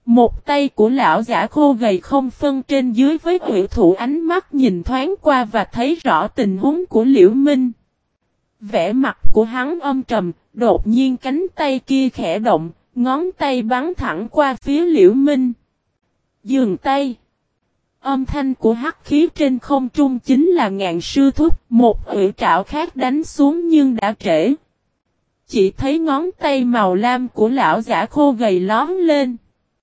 Một tay của lão giả khô gầy không phân trên dưới với hủy thủ, ánh mắt nhìn thoáng qua và thấy rõ tình huống của Liễu Minh. Vẻ mặt của hắn âm trầm, đột nhiên cánh tay kia khẽ động, ngón tay bắn thẳng qua phía Liễu Minh. Dừng tay. Âm thanh của hắc khí trên không trung chính là Ngạn Sư Thúc, một hủy trảo khác đánh xuống nhưng đã trễ. Chỉ thấy ngón tay màu lam của lão giả khô gầy lóm lên.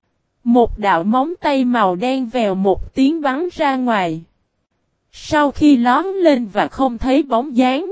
Một đạo móng tay màu đen vèo một tiếng bắn ra ngoài. Sau khi lóm lên và không thấy bóng dáng.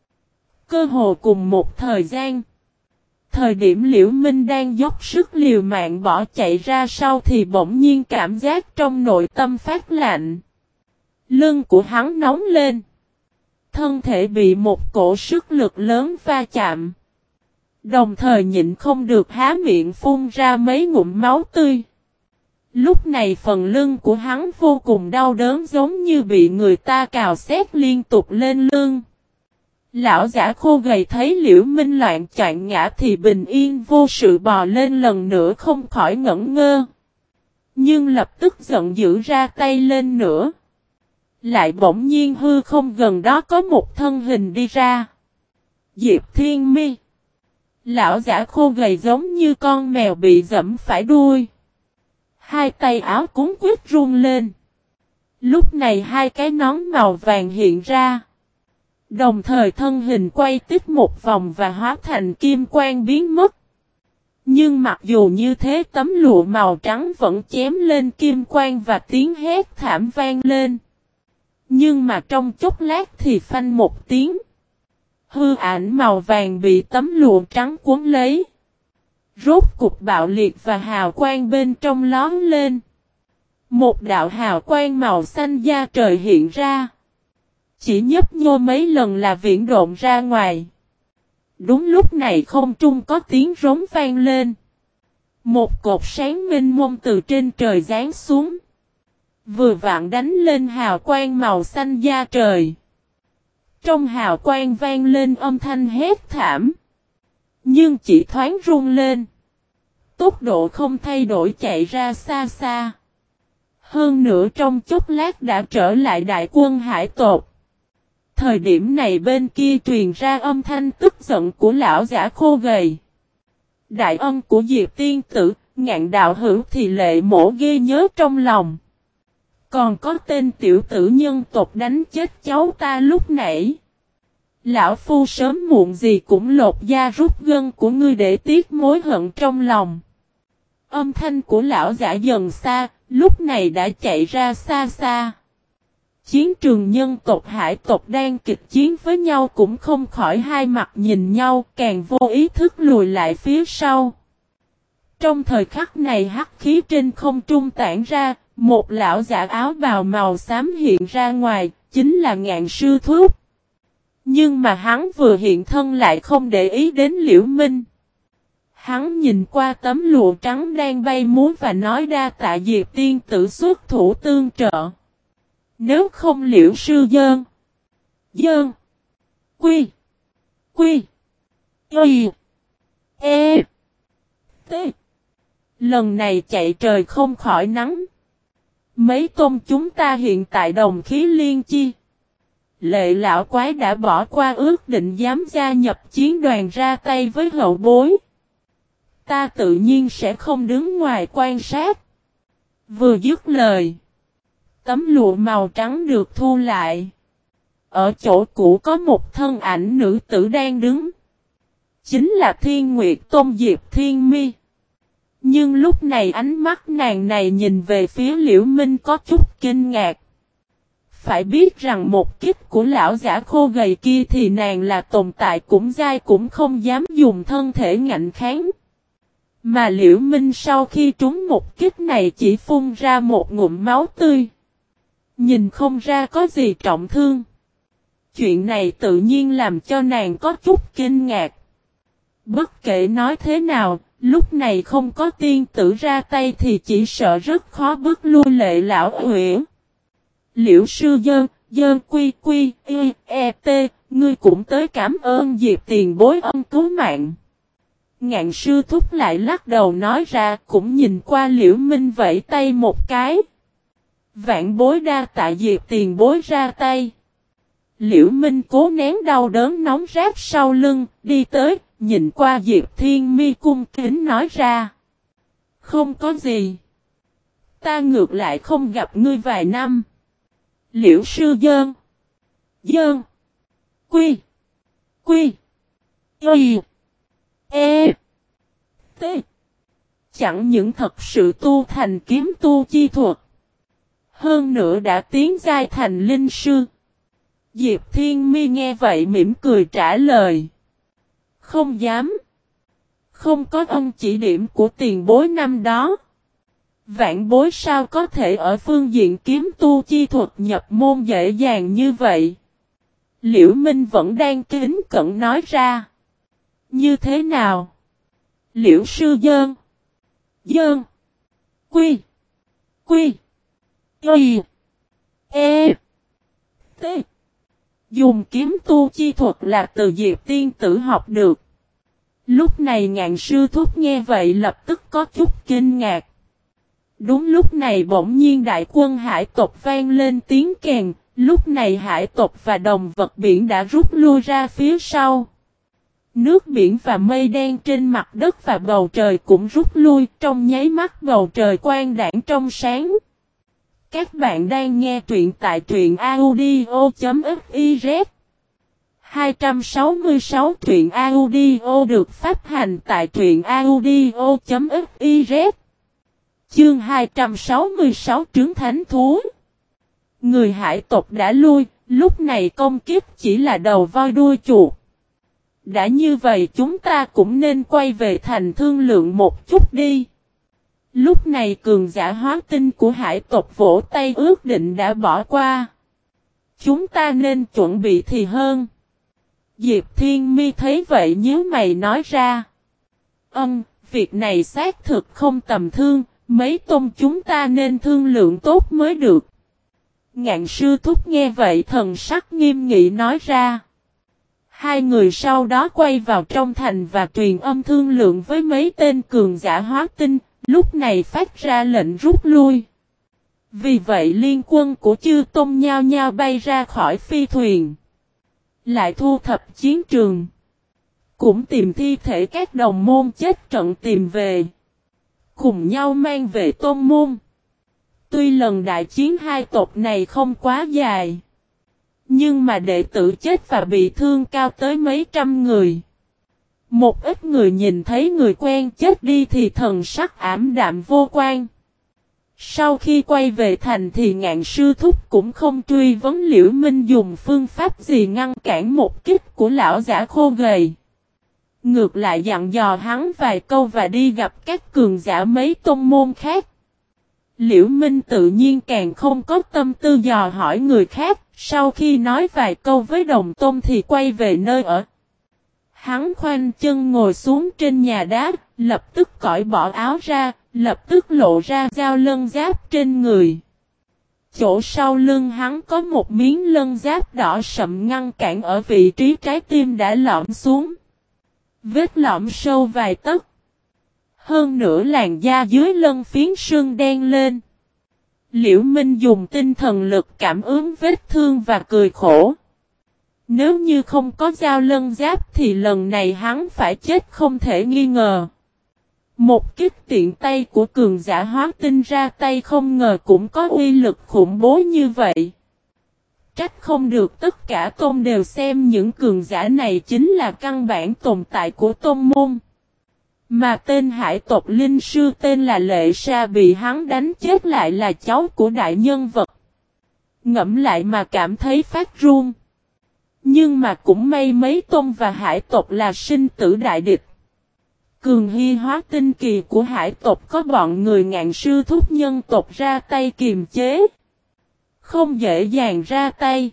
Cơ hồ cùng một thời gian. Thời điểm Liễu Minh đang dốc sức liều mạng bỏ chạy ra sau thì bỗng nhiên cảm giác trong nội tâm phát lạnh. Lưng của hắn nóng lên. Thân thể bị một cổ sức lực lớn va chạm. Đồng thời nhịn không được há miệng phun ra mấy ngụm máu tươi. Lúc này phần lưng của hắn vô cùng đau đớn giống như bị người ta cào xét liên tục lên lưng. Lão giả khô gầy thấy Liễu Minh loạn choạng ngã thì bình yên vô sự bò lên lần nữa không khỏi ngẩn ngơ. Nhưng lập tức giận dữ ra tay lên nữa. Lại bỗng nhiên hư không gần đó có một thân hình đi ra. Diệp Thiên Mi. Lão giả khô gầy giống như con mèo bị giẫm phải đuôi. Hai tay áo cuốn quýt run lên. Lúc này hai cái nón màu vàng hiện ra. Đồng thời thân hình quay tít một vòng và hóa thành kim quang biến mất. Nhưng mặc dù như thế tấm lụa màu trắng vẫn chém lên kim quang và tiếng hét thảm vang lên. Nhưng mà trong chốc lát thì phanh một tiếng. Hư ảnh màu vàng bị tấm lụa trắng cuốn lấy. Rốt cục bạo liệt và hào quang bên trong lóm lên. Một đạo hào quang màu xanh da trời hiện ra. Chỉ nhấp nhô mấy lần là viễn độn ra ngoài. Đúng lúc này không trung có tiếng rống vang lên. Một cột sáng mênh mông từ trên trời giáng xuống. Vừa vặn đánh lên hào quang màu xanh da trời. Trong hào quang vang lên âm thanh hét thảm. Nhưng chỉ thoáng rung lên. Tốc độ không thay đổi chạy ra xa xa. Hơn nữa trong chốc lát đã trở lại đại quân hải tột. Thời điểm này bên kia truyền ra âm thanh tức giận của lão giả khô gầy. Đại ân của Diệp Tiên Tử, Ngạn đạo hữu thì lệ mổ ghê nhớ trong lòng. Còn có tên tiểu tử nhân tộc đánh chết cháu ta lúc nãy. Lão phu sớm muộn gì cũng lột da rút gân của ngươi để tiếc mối hận trong lòng. Âm thanh của lão giả dần xa, lúc này đã chạy ra xa xa. Chiến trường nhân tộc hải tộc đang kịch chiến với nhau cũng không khỏi hai mặt nhìn nhau, càng vô ý thức lùi lại phía sau. Trong thời khắc này hắc khí trên không trung tản ra, một lão giả áo bào màu xám hiện ra ngoài, chính là Ngạn Sư Thúc. Nhưng mà hắn vừa hiện thân lại không để ý đến Liễu Minh. Hắn nhìn qua tấm lụa trắng đang bay múa và nói đa tạ Diệp tiên tử xuất thủ tương trợ. Nếu không Liễu sư dơn. Dơn. Quy. Quy. Y. E. T. Lần này chạy trời không khỏi nắng. Mấy tôn chúng ta hiện tại đồng khí liên chi. Lệ lão quái đã bỏ qua ước định dám gia nhập chiến đoàn ra tay với hậu bối. Ta tự nhiên sẽ không đứng ngoài quan sát. Vừa dứt lời. Tấm lụa màu trắng được thu lại. Ở chỗ cũ có một thân ảnh nữ tử đang đứng. Chính là Thiên Nguyệt Tôn Diệp Thiên Mi. Nhưng lúc này ánh mắt nàng này nhìn về phía Liễu Minh có chút kinh ngạc. Phải biết rằng một kích của lão giả khô gầy kia thì nàng là tồn tại cũng dai cũng không dám dùng thân thể ngạnh kháng. Mà Liễu Minh sau khi trúng một kích này chỉ phun ra một ngụm máu tươi. Nhìn không ra có gì trọng thương. Chuyện này tự nhiên làm cho nàng có chút kinh ngạc. Bất kể nói thế nào, lúc này không có tiên tử ra tay thì chỉ sợ rất khó bước lui lệ lão uyển. Liễu sư dơn, dơn quy quy, y, e, t, ngươi cũng tới cảm ơn Diệp tiền bối ân cứu mạng. Ngạn sư thúc lại lắc đầu nói ra, cũng nhìn qua Liễu Minh vẫy tay một cái. Vạn bối đa tạ Diệp tiền bối ra tay. Liễu Minh cố nén đau đớn nóng rát sau lưng, đi tới, nhìn qua Diệp Thiên Mi cung kính nói ra. Không có gì. Ta ngược lại không gặp ngươi vài năm. Liễu sư dơn. Dơn. Quy. Quy. Y. E. T. Chẳng những thật sự tu thành kiếm tu chi thuật. Hơn nữa đã tiến giai thành linh sư. Diệp Thiên Mi nghe vậy mỉm cười trả lời. Không dám. Không có ân chỉ điểm của tiền bối năm đó. Vạn bối sao có thể ở phương diện kiếm tu chi thuật nhập môn dễ dàng như vậy? Liễu Minh vẫn đang kính cẩn nói ra. Như thế nào? Liễu sư dơn. Dơn. Quy. Quy. Y. E. T. Dùng kiếm tu chi thuật là từ Diệp tiên tử học được. Lúc này Ngạn sư thúc nghe vậy lập tức có chút kinh ngạc. Đúng lúc này bỗng nhiên đại quân hải tộc vang lên tiếng kèn, lúc này hải tộc và đồng vật biển đã rút lui ra phía sau. Nước biển và mây đen trên mặt đất và bầu trời cũng rút lui, trong nháy mắt bầu trời quang đãng trong sáng. Các bạn đang nghe truyện tại truyện audio.fiz 266 truyện audio được phát hành tại truyện audio.fiz. Chương 266 Trứng Thánh Thú. Người hải tộc đã lui, lúc này công kiếp chỉ là đầu voi đuôi chuột. Đã như vậy chúng ta cũng nên quay về thành thương lượng một chút đi. Lúc này cường giả hóa tinh của hải tộc vỗ tay ước định đã bỏ qua. Chúng ta nên chuẩn bị thì hơn. Diệp Thiên Mi thấy vậy nhíu mày nói ra. Việc này xác thực không tầm thường, mấy tôn chúng ta nên thương lượng tốt mới được. Ngạn sư thúc nghe vậy thần sắc nghiêm nghị nói ra. Hai người sau đó quay vào trong thành và truyền âm thương lượng với mấy tên cường giả hóa tinh, lúc này phát ra lệnh rút lui. Vì vậy liên quân của chư tôn nhao nhao bay ra khỏi phi thuyền. Lại thu thập chiến trường. Cũng tìm thi thể các đồng môn chết trận tìm về. Cùng nhau mang về tôn môn. Tuy lần đại chiến hai tộc này không quá dài. Nhưng mà đệ tử chết và bị thương cao tới mấy trăm người. Một ít người nhìn thấy người quen chết đi thì thần sắc ảm đạm vô quan. Sau khi quay về thành thì Ngạn sư thúc cũng không truy vấn Liễu Minh dùng phương pháp gì ngăn cản một kích của lão giả khô gầy. Ngược lại dặn dò hắn vài câu và đi gặp các cường giả mấy tôn môn khác. Liễu Minh tự nhiên càng không có tâm tư dò hỏi người khác, sau khi nói vài câu với đồng tôn thì quay về nơi ở. Hắn khoanh chân ngồi xuống trên nhà đá, lập tức cởi bỏ áo ra, lập tức lộ ra dao lân giáp trên người. Chỗ sau lưng hắn có một miếng lân giáp đỏ sậm ngăn cản ở vị trí trái tim đã lõm xuống. Vết lõm sâu vài tấc. Hơn nữa làn da dưới lân phiến sưng đen lên. Liễu Minh dùng tinh thần lực cảm ứng vết thương và cười khổ. Nếu như không có dao lân giáp thì lần này hắn phải chết không thể nghi ngờ. Một kích tiện tay của cường giả hóa tinh ra tay không ngờ cũng có uy lực khủng bố như vậy. Trách không được tất cả tôn đều xem những cường giả này chính là căn bản tồn tại của tôn môn. Mà tên hải tộc linh sư tên là Lệ Sa bị hắn đánh chết lại là cháu của đại nhân vật. Ngẫm lại mà cảm thấy phát run. Nhưng mà cũng may mấy tôn và hải tộc là sinh tử đại địch. Cường hy hóa tinh kỳ của hải tộc có bọn người Ngạn sư thúc nhân tộc ra tay kiềm chế. Không dễ dàng ra tay.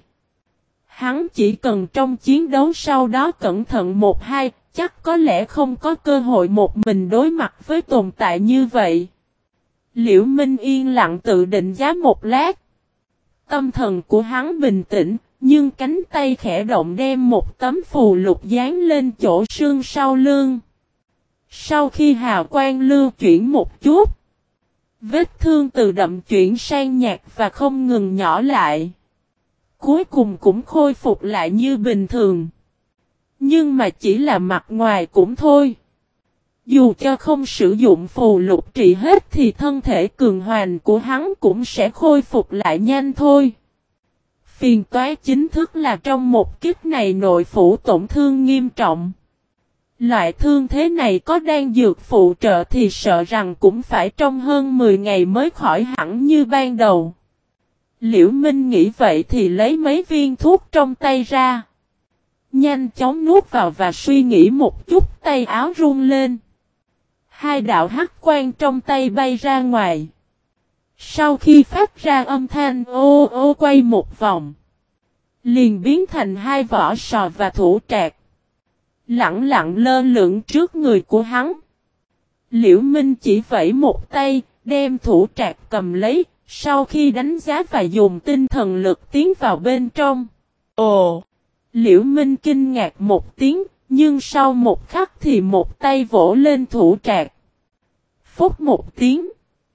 Hắn chỉ cần trong chiến đấu sau đó cẩn thận một hai, chắc có lẽ không có cơ hội một mình đối mặt với tồn tại như vậy. Liễu Minh yên lặng tự định giá một lát. Tâm thần của hắn bình tĩnh, nhưng cánh tay khẽ động đem một tấm phù lục dán lên chỗ xương sau lưng. Sau khi hào quang lưu chuyển một chút, vết thương từ đậm chuyển sang nhạt và không ngừng nhỏ lại. Cuối cùng cũng khôi phục lại như bình thường. Nhưng mà chỉ là mặt ngoài cũng thôi. Dù cho không sử dụng phù lục trị hết thì thân thể cường hoành của hắn cũng sẽ khôi phục lại nhanh thôi. Phiền toái chính thức là trong một kích này nội phủ tổn thương nghiêm trọng. Loại thương thế này có đan dược phụ trợ thì sợ rằng cũng phải trong hơn 10 ngày mới khỏi hẳn như ban đầu. Liễu Minh nghĩ vậy thì lấy mấy viên thuốc trong tay ra. Nhanh chóng nuốt vào và suy nghĩ một chút, tay áo run lên. Hai đạo hắc quang trong tay bay ra ngoài. Sau khi phát ra âm thanh ô ô quay một vòng, liền biến thành hai vỏ sò và thủ trạc. Lặng lặng lơ lửng trước người của hắn. Liễu Minh chỉ vẫy một tay, đem thủ trạc cầm lấy, sau khi đánh giá và dùng tinh thần lực tiến vào bên trong. Ồ! Liễu Minh kinh ngạc một tiếng, nhưng sau một khắc thì một tay vỗ lên thủ trạc. Phúc một tiếng.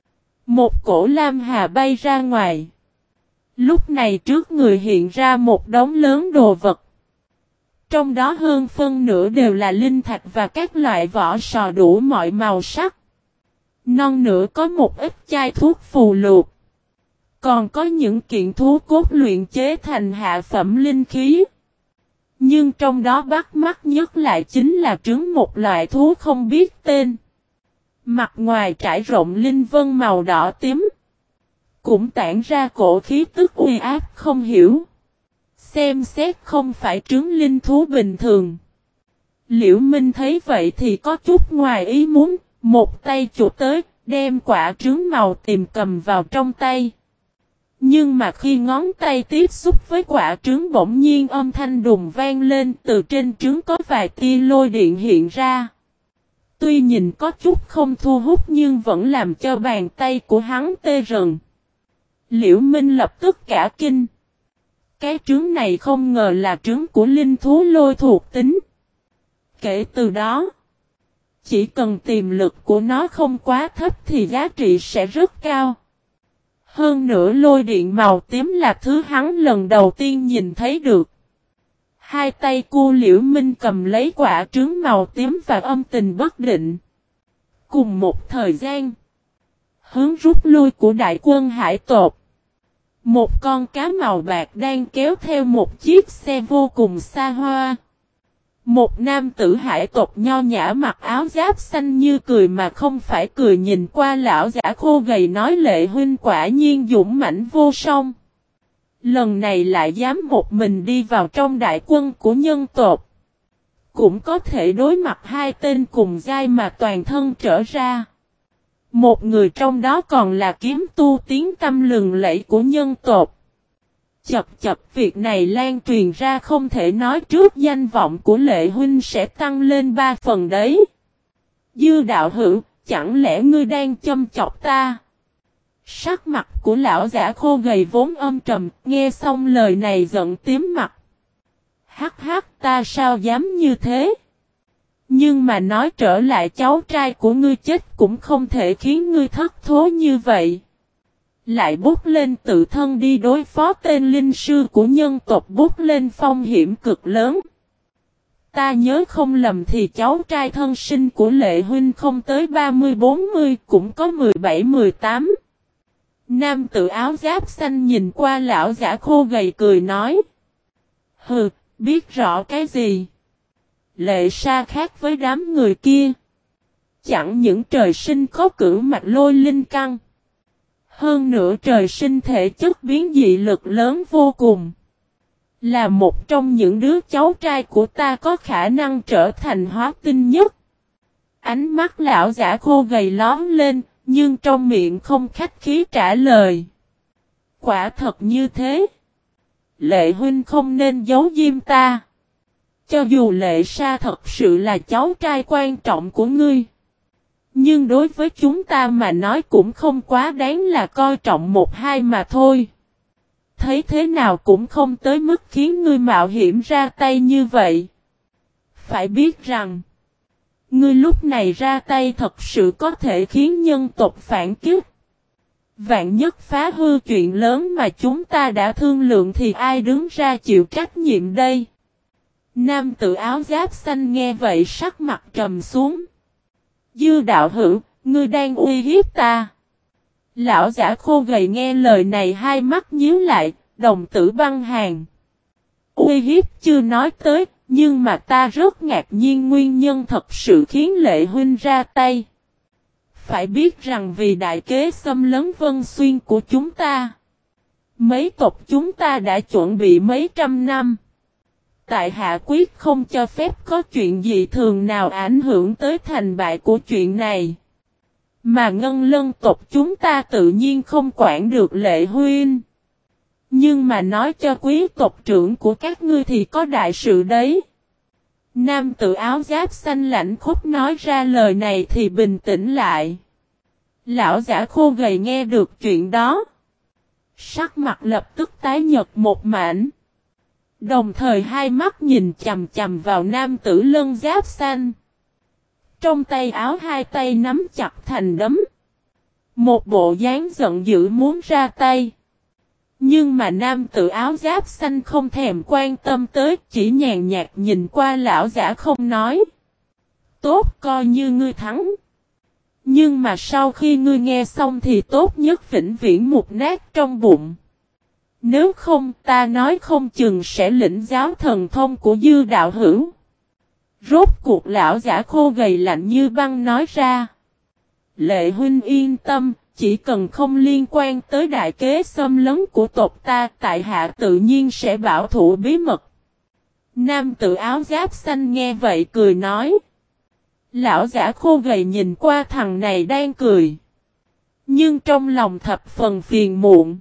Một cổ lam hà bay ra ngoài. Lúc này trước người hiện ra một đống lớn đồ vật. Trong đó hơn phân nửa đều là linh thạch và các loại vỏ sò đủ mọi màu sắc. Non nửa có một ít chai thuốc phù lục. Còn có những kiện thú cốt luyện chế thành hạ phẩm linh khí. Nhưng trong đó bắt mắt nhất lại chính là trứng một loại thú không biết tên. Mặt ngoài trải rộng linh vân màu đỏ tím. Cũng tản ra cổ khí tức uy áp không hiểu. Xem xét không phải trứng linh thú bình thường. Liễu Minh thấy vậy thì có chút ngoài ý muốn. Một tay chụp tới, đem quả trứng màu tìm cầm vào trong tay. Nhưng mà khi ngón tay tiếp xúc với quả trứng bỗng nhiên âm thanh đùng vang lên, từ trên trứng có vài tia lôi điện hiện ra. Tuy nhìn có chút không thu hút nhưng vẫn làm cho bàn tay của hắn tê rần. Liễu Minh lập tức cả kinh. Cái trứng này không ngờ là trứng của linh thú lôi thuộc tính. Kể từ đó, chỉ cần tiềm lực của nó không quá thấp thì giá trị sẽ rất cao. Hơn nữa lôi điện màu tím là thứ hắn lần đầu tiên nhìn thấy được. Hai tay cu Liễu Minh cầm lấy quả trứng màu tím và âm tình bất định. Cùng một thời gian, hướng rút lui của đại quân hải tộc. Một con cá màu bạc đang kéo theo một chiếc xe vô cùng xa hoa. Một nam tử hải tộc nho nhã mặc áo giáp xanh như cười mà không phải cười nhìn qua lão giả khô gầy nói Lệ huynh quả nhiên dũng mãnh vô song. Lần này lại dám một mình đi vào trong đại quân của nhân tộc. Cũng có thể đối mặt hai tên cùng giai mà toàn thân trở ra. Một người trong đó còn là kiếm tu tiếng tăm lừng lẫy của nhân tộc. Chập việc này lan truyền ra không thể nói trước danh vọng của Lệ huynh sẽ tăng lên 3 phần đấy. Dư đạo hữu, chẳng lẽ ngươi đang châm chọc ta? Sắc mặt của lão giả khô gầy vốn âm trầm, nghe xong lời này giận tím mặt. Hắc hắc, ta sao dám như thế? Nhưng mà nói trở lại cháu trai của ngươi chết cũng không thể khiến ngươi thất thố như vậy. Lại bút lên tự thân đi đối phó tên linh sư của nhân tộc bút lên phong hiểm cực lớn. Ta nhớ không lầm thì cháu trai thân sinh của Lệ huynh không tới 30-40 cũng có 17-18. Nam tử áo giáp xanh nhìn qua lão giả khô gầy cười nói. Hừ, biết rõ cái gì? Lệ Sa khác với đám người kia. Chẳng những trời sinh có cửu mạch lôi linh căn. Hơn nữa trời sinh thể chất biến dị lực lớn vô cùng. Là một trong những đứa cháu trai của ta có khả năng trở thành hóa tinh nhất. Ánh mắt lão giả khô gầy lóm lên, nhưng trong miệng không khách khí trả lời. Quả thật như thế. Lệ huynh không nên giấu diêm ta. Cho dù Lệ Sa thật sự là cháu trai quan trọng của ngươi. Nhưng đối với chúng ta mà nói cũng không quá đáng là coi trọng một hai mà thôi. Thấy thế nào cũng không tới mức khiến ngươi mạo hiểm ra tay như vậy. Phải biết rằng, Ngươi lúc này ra tay thật sự có thể khiến nhân tộc phản kiếp. Vạn nhất phá hư chuyện lớn mà chúng ta đã thương lượng thì ai đứng ra chịu trách nhiệm đây? Nam tử áo giáp xanh nghe vậy sắc mặt trầm xuống. Dư đạo hữu, ngươi đang uy hiếp ta. Lão giả khô gầy nghe lời này hai mắt nhíu lại, đồng tử băng hàn. Uy hiếp chưa nói tới, nhưng mà ta rất ngạc nhiên nguyên nhân thật sự khiến Lệ huynh ra tay. Phải biết rằng vì đại kế xâm lấn Vân Xuyên của chúng ta, mấy tộc chúng ta đã chuẩn bị mấy trăm năm. Tại hạ quyết không cho phép có chuyện dị thường nào ảnh hưởng tới thành bại của chuyện này. Mà Ngân Lân tộc chúng ta tự nhiên không quản được Lệ huynh. Nhưng mà nói cho quý tộc trưởng của các ngươi thì có đại sự đấy. Nam tử áo giáp xanh lạnh khốc nói ra lời này thì bình tĩnh lại. Lão giả khô gầy nghe được chuyện đó. Sắc mặt lập tức tái nhợt một mảnh. Đồng thời hai mắt nhìn chằm chằm vào nam tử lân giáp xanh. Trong tay áo hai tay nắm chặt thành đấm. Một bộ dáng giận dữ muốn ra tay. Nhưng mà nam tử áo giáp xanh không thèm quan tâm tới, chỉ nhàn nhạt nhìn qua lão giả không nói. Tốt coi như ngươi thắng. Nhưng mà sau khi ngươi nghe xong thì tốt nhất vĩnh viễn mục nát trong bụng. Nếu không ta nói không chừng sẽ lĩnh giáo thần thông của dư đạo hữu. Rốt cuộc lão giả khô gầy lạnh như băng nói ra. Lệ huynh yên tâm, chỉ cần không liên quan tới đại kế xâm lấn của tộc ta, tại hạ tự nhiên sẽ bảo thủ bí mật. Nam tử áo giáp xanh nghe vậy cười nói. Lão giả khô gầy nhìn qua thằng này đang cười. Nhưng trong lòng thập phần phiền muộn.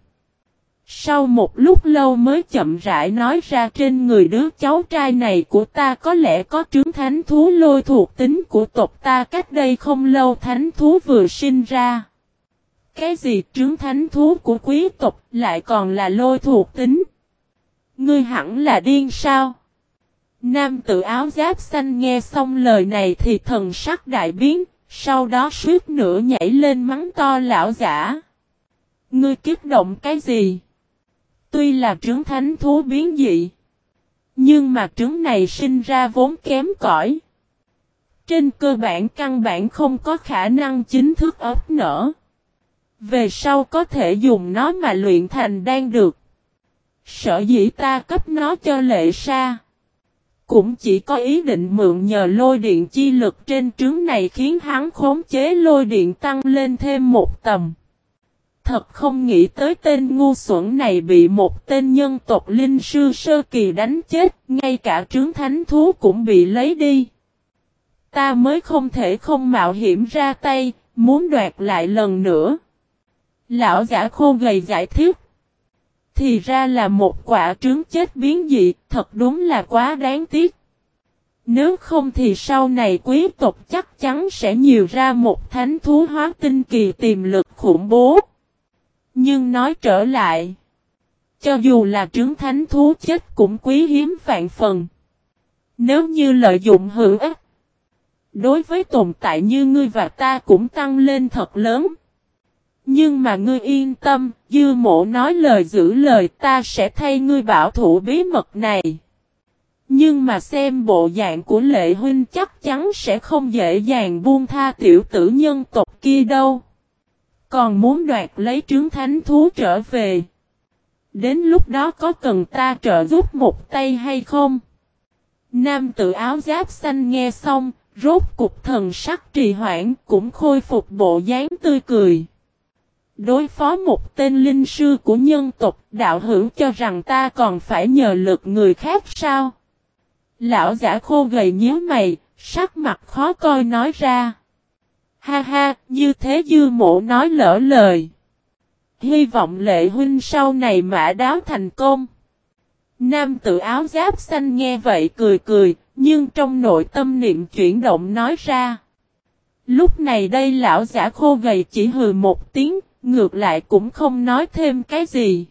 Sau một lúc lâu mới chậm rãi nói ra trên người đứa cháu trai này của ta có lẽ có trứng thánh thú lôi thuộc tính của tộc ta, cách đây không lâu thánh thú vừa sinh ra. Cái gì trứng thánh thú của quý tộc lại còn là lôi thuộc tính? Ngươi hẳn là điên sao? Nam tử áo giáp xanh nghe xong lời này thì thần sắc đại biến, sau đó suýt nữa nhảy lên mắng to lão giả. Ngươi kích động cái gì? Tuy là trứng thánh thú biến dị, nhưng mà trứng này sinh ra vốn kém cỏi. Trên cơ bản căn bản không có khả năng chính thức ấp nở. Về sau có thể dùng nó mà luyện thành đan được. Sở dĩ ta cấp nó cho Lệ Sa, cũng chỉ có ý định mượn nhờ lôi điện chi lực trên trứng này khiến hắn khống chế lôi điện tăng lên thêm một tầm. Thật không nghĩ tới tên ngu xuẩn này bị một tên nhân tộc linh sư sơ kỳ đánh chết, ngay cả trứng thánh thú cũng bị lấy đi. Ta mới không thể không mạo hiểm ra tay, muốn đoạt lại lần nữa. Lão giả khô gầy giải thích. Thì ra là một quả trứng chết biến dị, thật đúng là quá đáng tiếc. Nếu không thì sau này quý tộc chắc chắn sẽ nhiều ra một thánh thú hóa tinh kỳ tiềm lực khủng bố. Nhưng nói trở lại, cho dù là trứng thánh thú chết cũng quý hiếm vạn phần. Nếu như lợi dụng hữu ích, đối với tồn tại như ngươi và ta cũng tăng lên thật lớn. Nhưng mà ngươi yên tâm, Dư Mộ nói lời giữ lời, ta sẽ thay ngươi bảo thủ bí mật này. Nhưng mà xem bộ dạng của Lệ huynh chắc chắn sẽ không dễ dàng buông tha tiểu tử nhân tộc kia đâu. Còn muốn đoạt lấy trứng thánh thú trở về. Đến lúc đó có cần ta trợ giúp một tay hay không? Nam tử áo giáp xanh nghe xong, rốt cục thần sắc trì hoãn cũng khôi phục bộ dáng tươi cười. Đối phó một tên linh sư của nhân tộc, đạo hữu cho rằng ta còn phải nhờ lực người khác sao? Lão giả khô gầy nhíu mày, sắc mặt khó coi nói ra. Ha ha, như thế Dư Mộ nói lỡ lời. Hy vọng Lệ huynh sau này mã đáo thành công. Nam tử áo giáp xanh nghe vậy cười cười, nhưng trong nội tâm niệm chuyển động nói ra. Lúc này đây lão giả khô gầy chỉ hừ một tiếng, ngược lại cũng không nói thêm cái gì.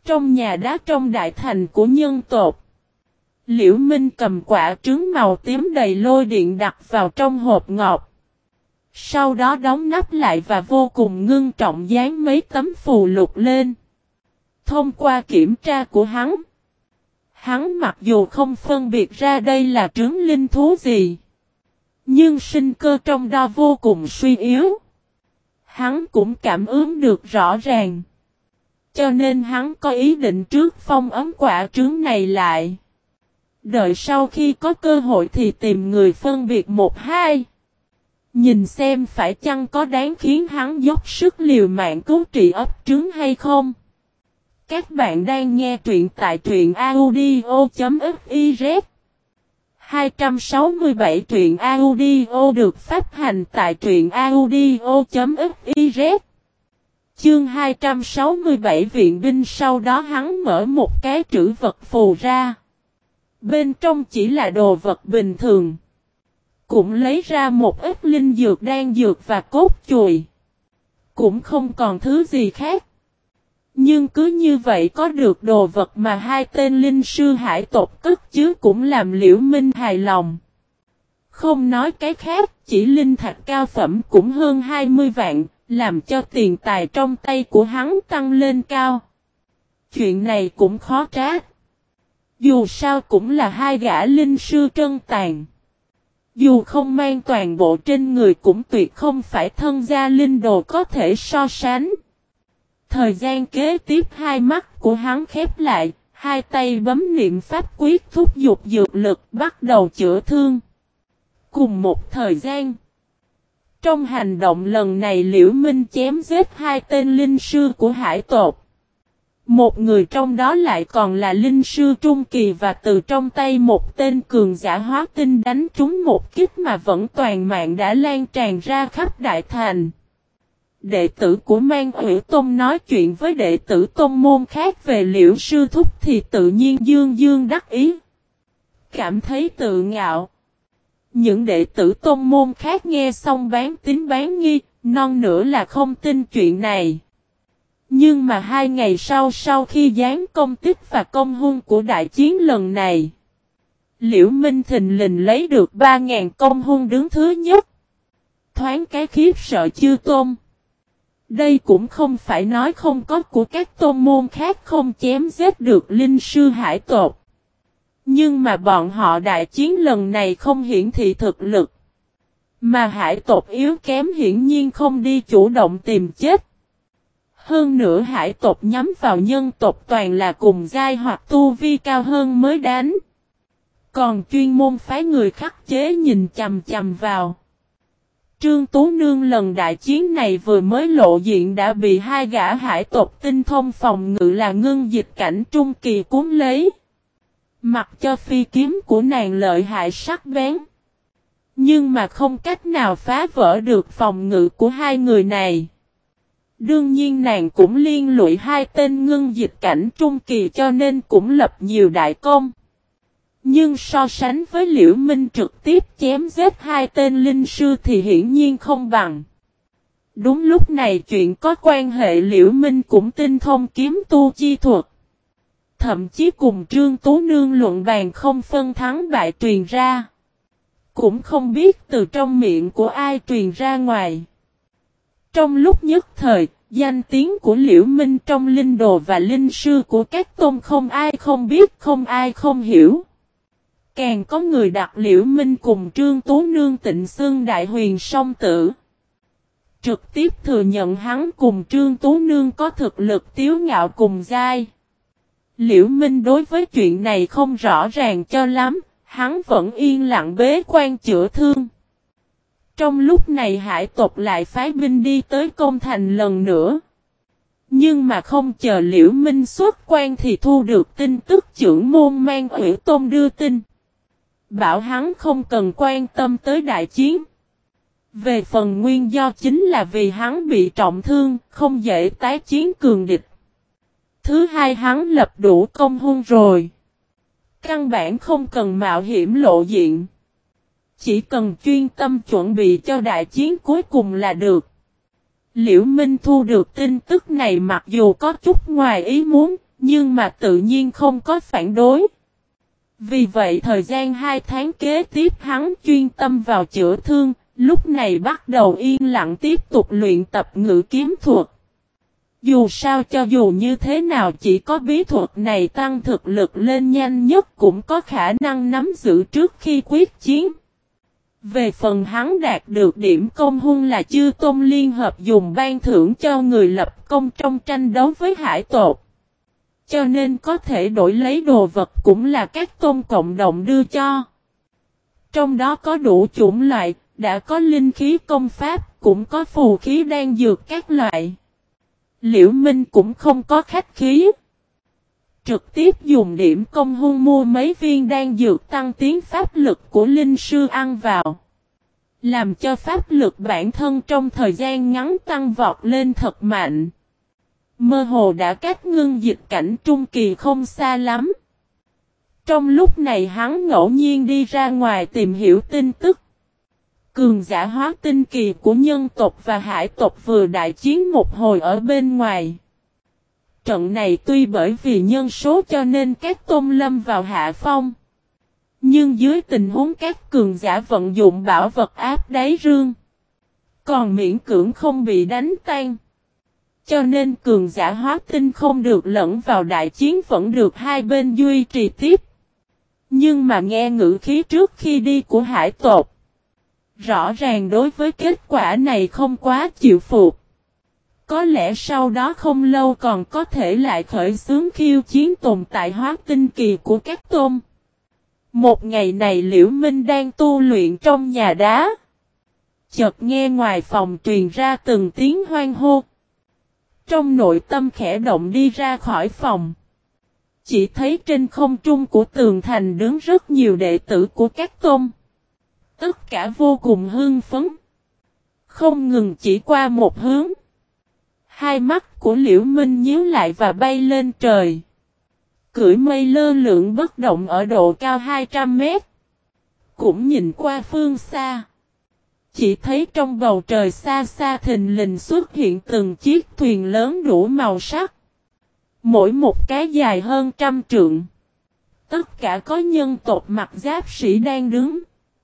Trong nhà đá trong đại thành của nhân tộc, Liễu Minh cầm quả trứng màu tím đầy lôi điện đặt vào trong hộp ngọc. Sau đó đóng nắp lại và vô cùng ngưng trọng dán mấy tấm phù lục lên. Thông qua kiểm tra của hắn mặc dù không phân biệt ra đây là trứng linh thú gì, nhưng sinh cơ trong đó vô cùng suy yếu. Hắn cũng cảm ứng được rõ ràng. Cho nên hắn có ý định trước phong ấn quả trứng này lại. Đợi sau khi có cơ hội thì tìm người phân biệt một hai. Nhìn xem phải chăng có đáng khiến hắn dốc sức liều mạng cứu trị ấp trứng hay không. Các bạn đang nghe truyện tại truyện audio.fiz 267 truyện audio được phát hành tại truyện audio.fiz Chương 267 viện binh. Sau đó hắn mở một cái trữ vật phù ra. Bên trong chỉ là đồ vật bình thường. Cũng lấy ra một ít linh dược đan dược và cốt chùi. Cũng không còn thứ gì khác. Nhưng cứ như vậy có được đồ vật mà hai tên linh sư hải tộc cất chứa cũng làm Liễu Minh hài lòng. Không nói cái khác, chỉ linh thạch cao phẩm cũng hơn 20 vạn, làm cho tiền tài trong tay của hắn tăng lên cao. Chuyện này cũng khó trách. Dù sao cũng là hai gã linh sư trân tàn. Dù không mang toàn bộ trên người cũng tuyệt không phải thân gia linh đồ có thể so sánh. Thời gian kế tiếp hai mắt của hắn khép lại, hai tay bấm niệm pháp quyết thúc giục dược lực bắt đầu chữa thương. Cùng một thời gian, trong hành động lần này Liễu Minh chém giết hai tên linh sư của hải tộc. Một người trong đó lại còn là linh sư trung kỳ và từ trong tay một tên cường giả hóa tinh đánh trúng một kích mà vẫn toàn mạng đã lan tràn ra khắp đại thành. Đệ tử của Mang Ủy Tông nói chuyện với đệ tử tông môn khác về Liễu sư thúc thì tự nhiên dương dương đắc ý. Cảm thấy tự ngạo. Những đệ tử tông môn khác nghe xong bán tín bán nghi, non nữa là không tin chuyện này. Nhưng mà 2 ngày sau khi giáng công tích và công hung của đại chiến lần này, Liễu Minh thình lình lấy được 3.000 công hung đứng thứ nhất. Thoáng cái khiếp sợ chư tôn. Đây cũng không phải nói không có của các tôn môn khác không chém giết được linh sư hải tộc. Nhưng mà bọn họ đại chiến lần này không hiển thị thực lực. Mà hải tộc yếu kém hiển nhiên không đi chủ động tìm chết. Hơn nữa hải tộc nhắm vào nhân tộc toàn là cùng giai hoặc tu vi cao hơn mới đánh. Còn chuyên môn phái người khắc chế nhìn chằm chằm vào. Trương Tú Nương lần đại chiến này vừa mới lộ diện đã bị hai gã hải tộc tinh thông phòng ngự là ngưng dịch cảnh trung kỳ cuốn lấy. Mặc cho phi kiếm của nàng lợi hại sắc bén. Nhưng mà không cách nào phá vỡ được phòng ngự của hai người này. Đương nhiên nàng cũng liên lụy hai tên ngưng dịch cảnh trung kỳ cho nên cũng lập nhiều đại công. Nhưng so sánh với Liễu Minh trực tiếp chém giết hai tên linh sư thì hiển nhiên không bằng. Đúng lúc này chuyện có quan hệ Liễu Minh cũng tinh thông kiếm tu chi thuật. Thậm chí cùng Trương Tú Nương luận bàn không phân thắng bại truyền ra. Cũng không biết từ trong miệng của ai truyền ra ngoài. Trong lúc nhất thời, danh tiếng của Liễu Minh trong linh đồ và linh sư của các tôn không ai không biết, không ai không hiểu. Càng có người đặt Liễu Minh cùng Trương Tú Nương tịnh xưng đại huyền song tử. Trực tiếp thừa nhận hắn cùng Trương Tú Nương có thực lực tiếu ngạo cùng giai. Liễu Minh đối với chuyện này không rõ ràng cho lắm, hắn vẫn yên lặng bế quan chữa thương. Trong lúc này hải tộc lại phái binh đi tới công thành lần nữa. Nhưng mà không chờ Liễu Minh xuất quan thì thu được tin tức trưởng môn Mang Ủy Tôn đưa tin. Bảo hắn không cần quan tâm tới đại chiến. Về phần nguyên do chính là vì hắn bị trọng thương, không dễ tái chiến cường địch. Thứ hai hắn lập đủ công hung rồi. Căn bản không cần mạo hiểm lộ diện. Chỉ cần chuyên tâm chuẩn bị cho đại chiến cuối cùng là được. Liễu Minh thu được tin tức này mặc dù có chút ngoài ý muốn, nhưng mà tự nhiên không có phản đối. Vì vậy thời gian 2 tháng kế tiếp hắn chuyên tâm vào chữa thương, lúc này bắt đầu yên lặng tiếp tục luyện tập ngự kiếm thuật. Dù sao cho dù như thế nào chỉ có bí thuật này tăng thực lực lên nhanh nhất cũng có khả năng nắm giữ trước khi quyết chiến. Về phần hắn đạt được điểm công huân là chư tôn liên hợp dùng ban thưởng cho người lập công trong tranh đấu với hải tộc. Cho nên có thể đổi lấy đồ vật cũng là các tôn cộng đồng đưa cho. Trong đó có đủ chủng loại, đã có linh khí công pháp, cũng có phù khí đan dược các loại. Liễu Minh cũng không có khách khí. Trực tiếp dùng điểm công huân mua mấy viên đan dược tăng tiến pháp lực của linh sư ăn vào. Làm cho pháp lực bản thân trong thời gian ngắn tăng vọt lên thật mạnh. Mơ hồ đã cách ngưng dịch cảnh trung kỳ không xa lắm. Trong lúc này hắn ngẫu nhiên đi ra ngoài tìm hiểu tin tức. Cường giả hóa tinh kỳ của nhân tộc và hải tộc vừa đại chiến một hồi ở bên ngoài. Trận này tuy bởi vì nhân số cho nên các tôn lâm vào hạ phong. Nhưng dưới tình huống các cường giả vận dụng bảo vật áp đáy rương. Còn miễn cưỡng không bị đánh tan. Cho nên cường giả hóa tinh không được lẫn vào đại chiến vẫn được hai bên duy trì tiếp. Nhưng mà nghe ngữ khí trước khi đi của hải tộc. Rõ ràng đối với kết quả này không quá chịu phục. Có lẽ sau đó không lâu còn có thể lại khởi xướng khiêu chiến tồn tại hóa tinh kỳ của các tôn. Một ngày này Liễu Minh đang tu luyện trong nhà đá. Chợt nghe ngoài phòng truyền ra từng tiếng hoan hô. Trong nội tâm khẽ động đi ra khỏi phòng. Chỉ thấy trên không trung của tường thành đứng rất nhiều đệ tử của các tôn. Tất cả vô cùng hưng phấn. Không ngừng chỉ qua một hướng. Hai mắt của Liễu Minh nhíu lại và bay lên trời. Cưỡi mây lơ lửng bất động ở độ cao 200 mét. Cũng nhìn qua phương xa. Chỉ thấy trong bầu trời xa xa thình lình xuất hiện từng chiếc thuyền lớn đủ màu sắc. Mỗi một cái dài hơn 100 trượng. Tất cả có nhân tộc mặc giáp sĩ đang đứng.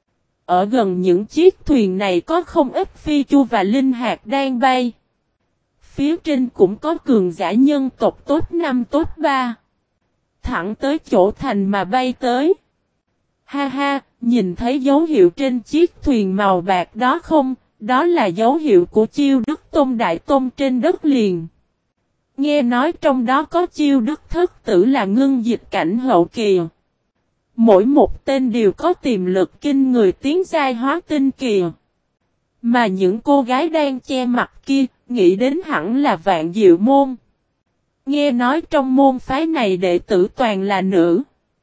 Ở gần những chiếc thuyền này có không ít phi chu và linh hạt đang bay. Phía trên cũng có cường giả nhân tộc tốt 5 tốt 3. Thẳng tới chỗ thành mà bay tới. Ha ha, nhìn thấy dấu hiệu trên chiếc thuyền màu bạc đó không? Đó là dấu hiệu của Chiêu Đức Tôn Đại Tôn trên đất liền. Nghe nói trong đó có Chiêu Đức Thất Tử là ngưng dịch cảnh hậu kỳ. Mỗi một tên đều có tiềm lực kinh người tiến giai hóa tinh kỳ. Mà những cô gái đang che mặt kia, nghĩ đến hẳn là Vạn Diệu Môn. Nghe nói trong môn phái này đệ tử toàn là nữ.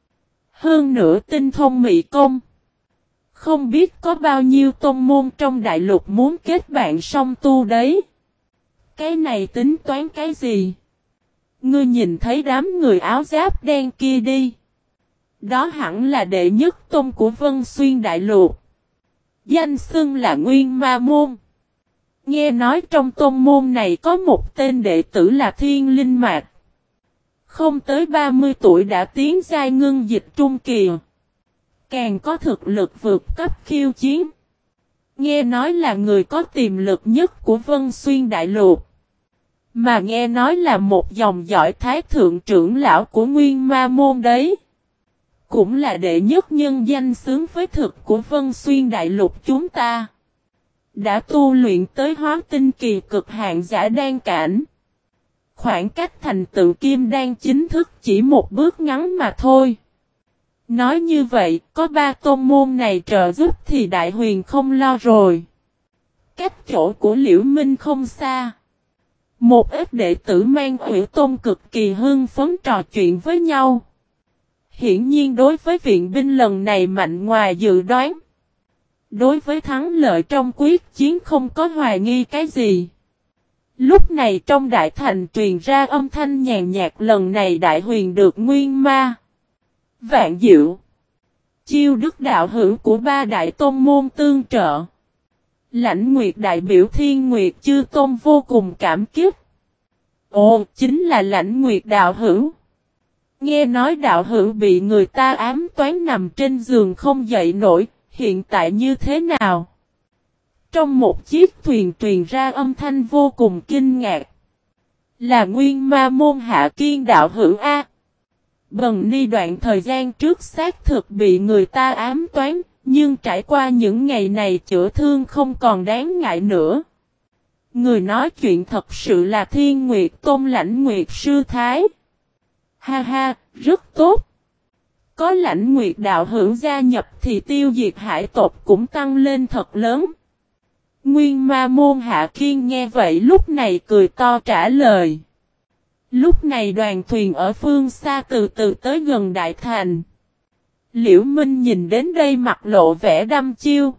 Hơn nữa tinh thông mỹ công. Không biết có bao nhiêu tôn môn trong đại lục muốn kết bạn song tu đấy. Cái này tính toán cái gì? Ngươi nhìn thấy đám người áo giáp đen kia đi. Đó hẳn là đệ nhất tôn của Vân Xuyên đại lục. Danh xưng là Nguyên Ma Môn. Nghe nói trong tôn môn này có một tên đệ tử là Thiên Linh Mạc. Không tới 30 tuổi đã tiến giai ngưng dịch trung kỳ. Càng có thực lực vượt cấp khiêu chiến. Nghe nói là người có tiềm lực nhất của Vân Xuyên đại lục. Mà nghe nói là một dòng dõi thái thượng trưởng lão của Nguyên Ma Môn đấy. Cũng là đệ nhất nhân danh xứng với thực của Vân Xuyên đại lục chúng ta. Đã tu luyện tới hóa tinh kỳ cực hạn giả đan cảnh. Khoảng cách thành tựu kim đan chính thức chỉ một bước ngắn mà thôi. Nói như vậy, có 3 tôn môn này trợ giúp thì Đại Huyền không lo rồi. Cách chỗ của Liễu Minh không xa. Một ít đệ tử mang Hủy Tôn cực kỳ hưng phấn trò chuyện với nhau. Hiển nhiên đối với viện binh lần này mạnh ngoài dự đoán. Đối với thắng lợi trong quyết chiến không có hoài nghi cái gì. Lúc này trong đại thành truyền ra âm thanh nhàn nhạt lần này Đại Huyền được Nguyên Ma, Vạn Diệu, Chiêu Đức đạo hữu của 3 đại tôn môn tương trợ. Lãnh Nguyệt đại biểu Thiên Nguyệt chư tôn vô cùng cảm kích. Ồ, chính là Lãnh Nguyệt đạo hữu. Nghe nói đạo hữu bị người ta ám toán nằm trên giường không dậy nổi, hiện tại như thế nào? Trong một chiếc thuyền truyền ra âm thanh vô cùng kinh ngạc. Là Nguyên Ma Môn Hạ Kiên đạo hữu A. Bần ni đoạn thời gian trước xác thực bị người ta ám toán, nhưng trải qua những ngày này chữa thương không còn đáng ngại nữa. Người nói chuyện thật sự là Thiên Nguyệt Tôn Lãnh Nguyệt Sư Thái. Ha ha, rất tốt. Có Lãnh Nguyệt đạo hữu gia nhập thì tiêu diệt hải tộc cũng tăng lên thật lớn. Nguyên Ma Môn Hạ Kiên nghe vậy lúc này cười to trả lời. Lúc này đoàn thuyền ở phương xa từ từ tới gần Đại Thành. Liễu Minh nhìn đến đây mặt lộ vẻ đăm chiêu.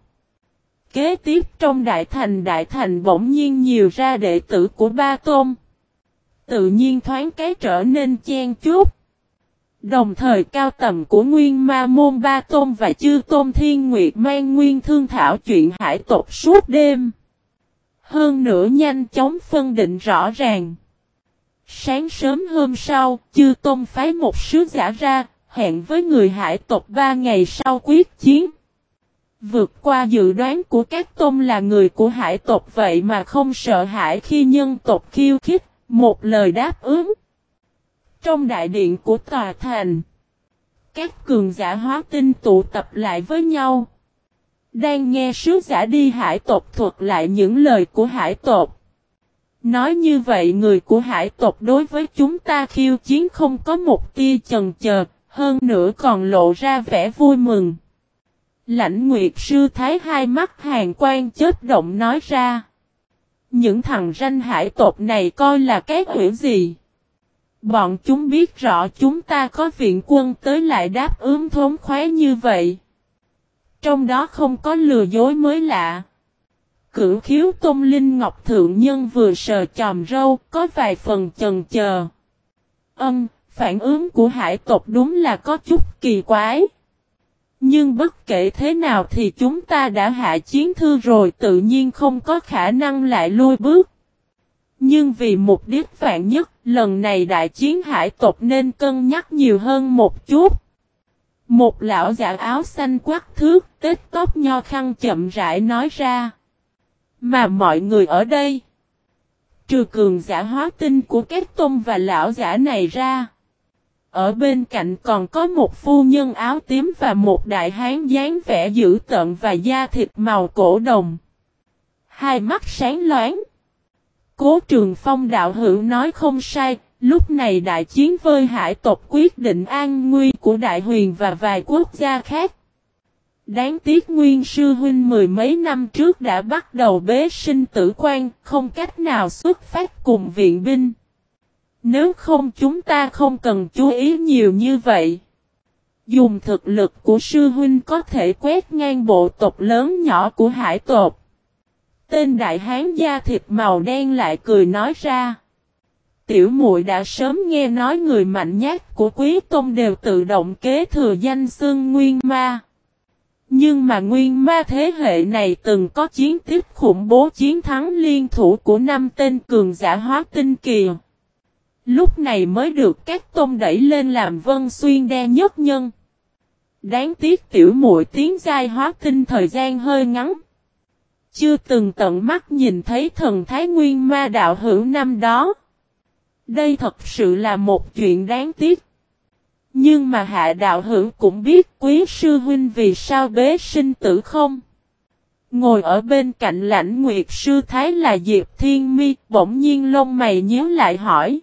Kế tiếp trong Đại Thành bỗng nhiên nhiều ra đệ tử của Ba Tôn. Tự nhiên thoáng cái trở nên chen chúc. Đồng thời cao tầm của Nguyên Ma Môn Ba Tôn và Chư Tôn Thiên Nguyệt mang nguyên thương thảo chuyện hải tộc suốt đêm. Hơn nữa nhanh chóng phân định rõ ràng. Sáng sớm hôm sau, Chư Tôn phái một sứ giả ra, hẹn với người hải tộc 3 ngày sau quyết chiến. Vượt qua dự đoán của các tôn là người của hải tộc vậy mà không sợ hãi khi nhân tộc khiêu khích, một lời đáp ứng. Trong đại điện của tòa thành, các cường giả hóa tinh tụ tập lại với nhau. Đang nghe sứ giả đi hải tộc thuật lại những lời của hải tộc. Nói như vậy người của hải tộc đối với chúng ta khiêu chiến không có một tia chần chờ, hơn nữa còn lộ ra vẻ vui mừng. Lãnh Nguyệt Sư Thái hai mắt hàn quang chớp động nói ra. Những thằng ranh hải tộc này coi là cái quỷ gì? Bọn chúng biết rõ chúng ta có viện quân tới lại đáp ứng thống khoái như vậy. Trong đó không có lừa dối mới lạ. Cửu Khiếu Tôn Linh Ngọc Thượng Nhân vừa sờ chòm râu, có vài phần chần chờ. Phản ứng của hải tộc đúng là có chút kỳ quái. Nhưng bất kể thế nào thì chúng ta đã hạ chiến thư rồi, tự nhiên không có khả năng lại lui bước. Nhưng vì mục đích vạn nhất, lần này đại chiến hải tộc nên cân nhắc nhiều hơn một chút. Một lão giả áo xanh quắc thước, tết tóc nho khăn chậm rãi nói ra. Mà mọi người ở đây, trừ cường giả hóa tinh của các tôn và lão giả này ra, ở bên cạnh còn có một phu nhân áo tím và một đại hán dáng vẻ dữ tợn và da thịt màu cổ đồng. Hai mắt sáng loáng. Cố Trường Phong đạo hữu nói không sai, lúc này đại chiến với hải tộc quyết định an nguy của Đại Huyền và vài quốc gia khác. Đáng tiếc Nguyên sư huynh mười mấy năm trước đã bắt đầu bế sinh tử quan, không cách nào xuất phát cùng viện binh. Nếu không chúng ta không cần chú ý nhiều như vậy. Dùng thực lực của sư huynh có thể quét ngang bộ tộc lớn nhỏ của hải tộc. Tên đại hán da thịt màu đen lại cười nói ra. Tiểu muội đã sớm nghe nói người mạnh nhất của Quý Tông đều tự động kế thừa danh xưng Nguyên Ma. Nhưng mà Nguyên Ma thế hệ này từng có chiến tích khủng bố chiến thắng liên thủ của 5 tên cường giả hóa tinh kỳ. Lúc này mới được các tôn đẩy lên làm Vân Xuyên đe nhất nhân. Đáng tiếc tiểu muội tiến giai hóa tinh thời gian hơi ngắn. Chưa từng tận mắt nhìn thấy thần thái Nguyên Ma đạo hữu năm đó. Đây thật sự là một chuyện đáng tiếc. Nhưng mà hạ đạo hữu cũng biết quý sư huynh vì sao bế sinh tử không? Ngồi ở bên cạnh Lãnh Nguyệt Sư Thái là Diệp Thiên Mi, bỗng nhiên lông mày nhíu lại hỏi.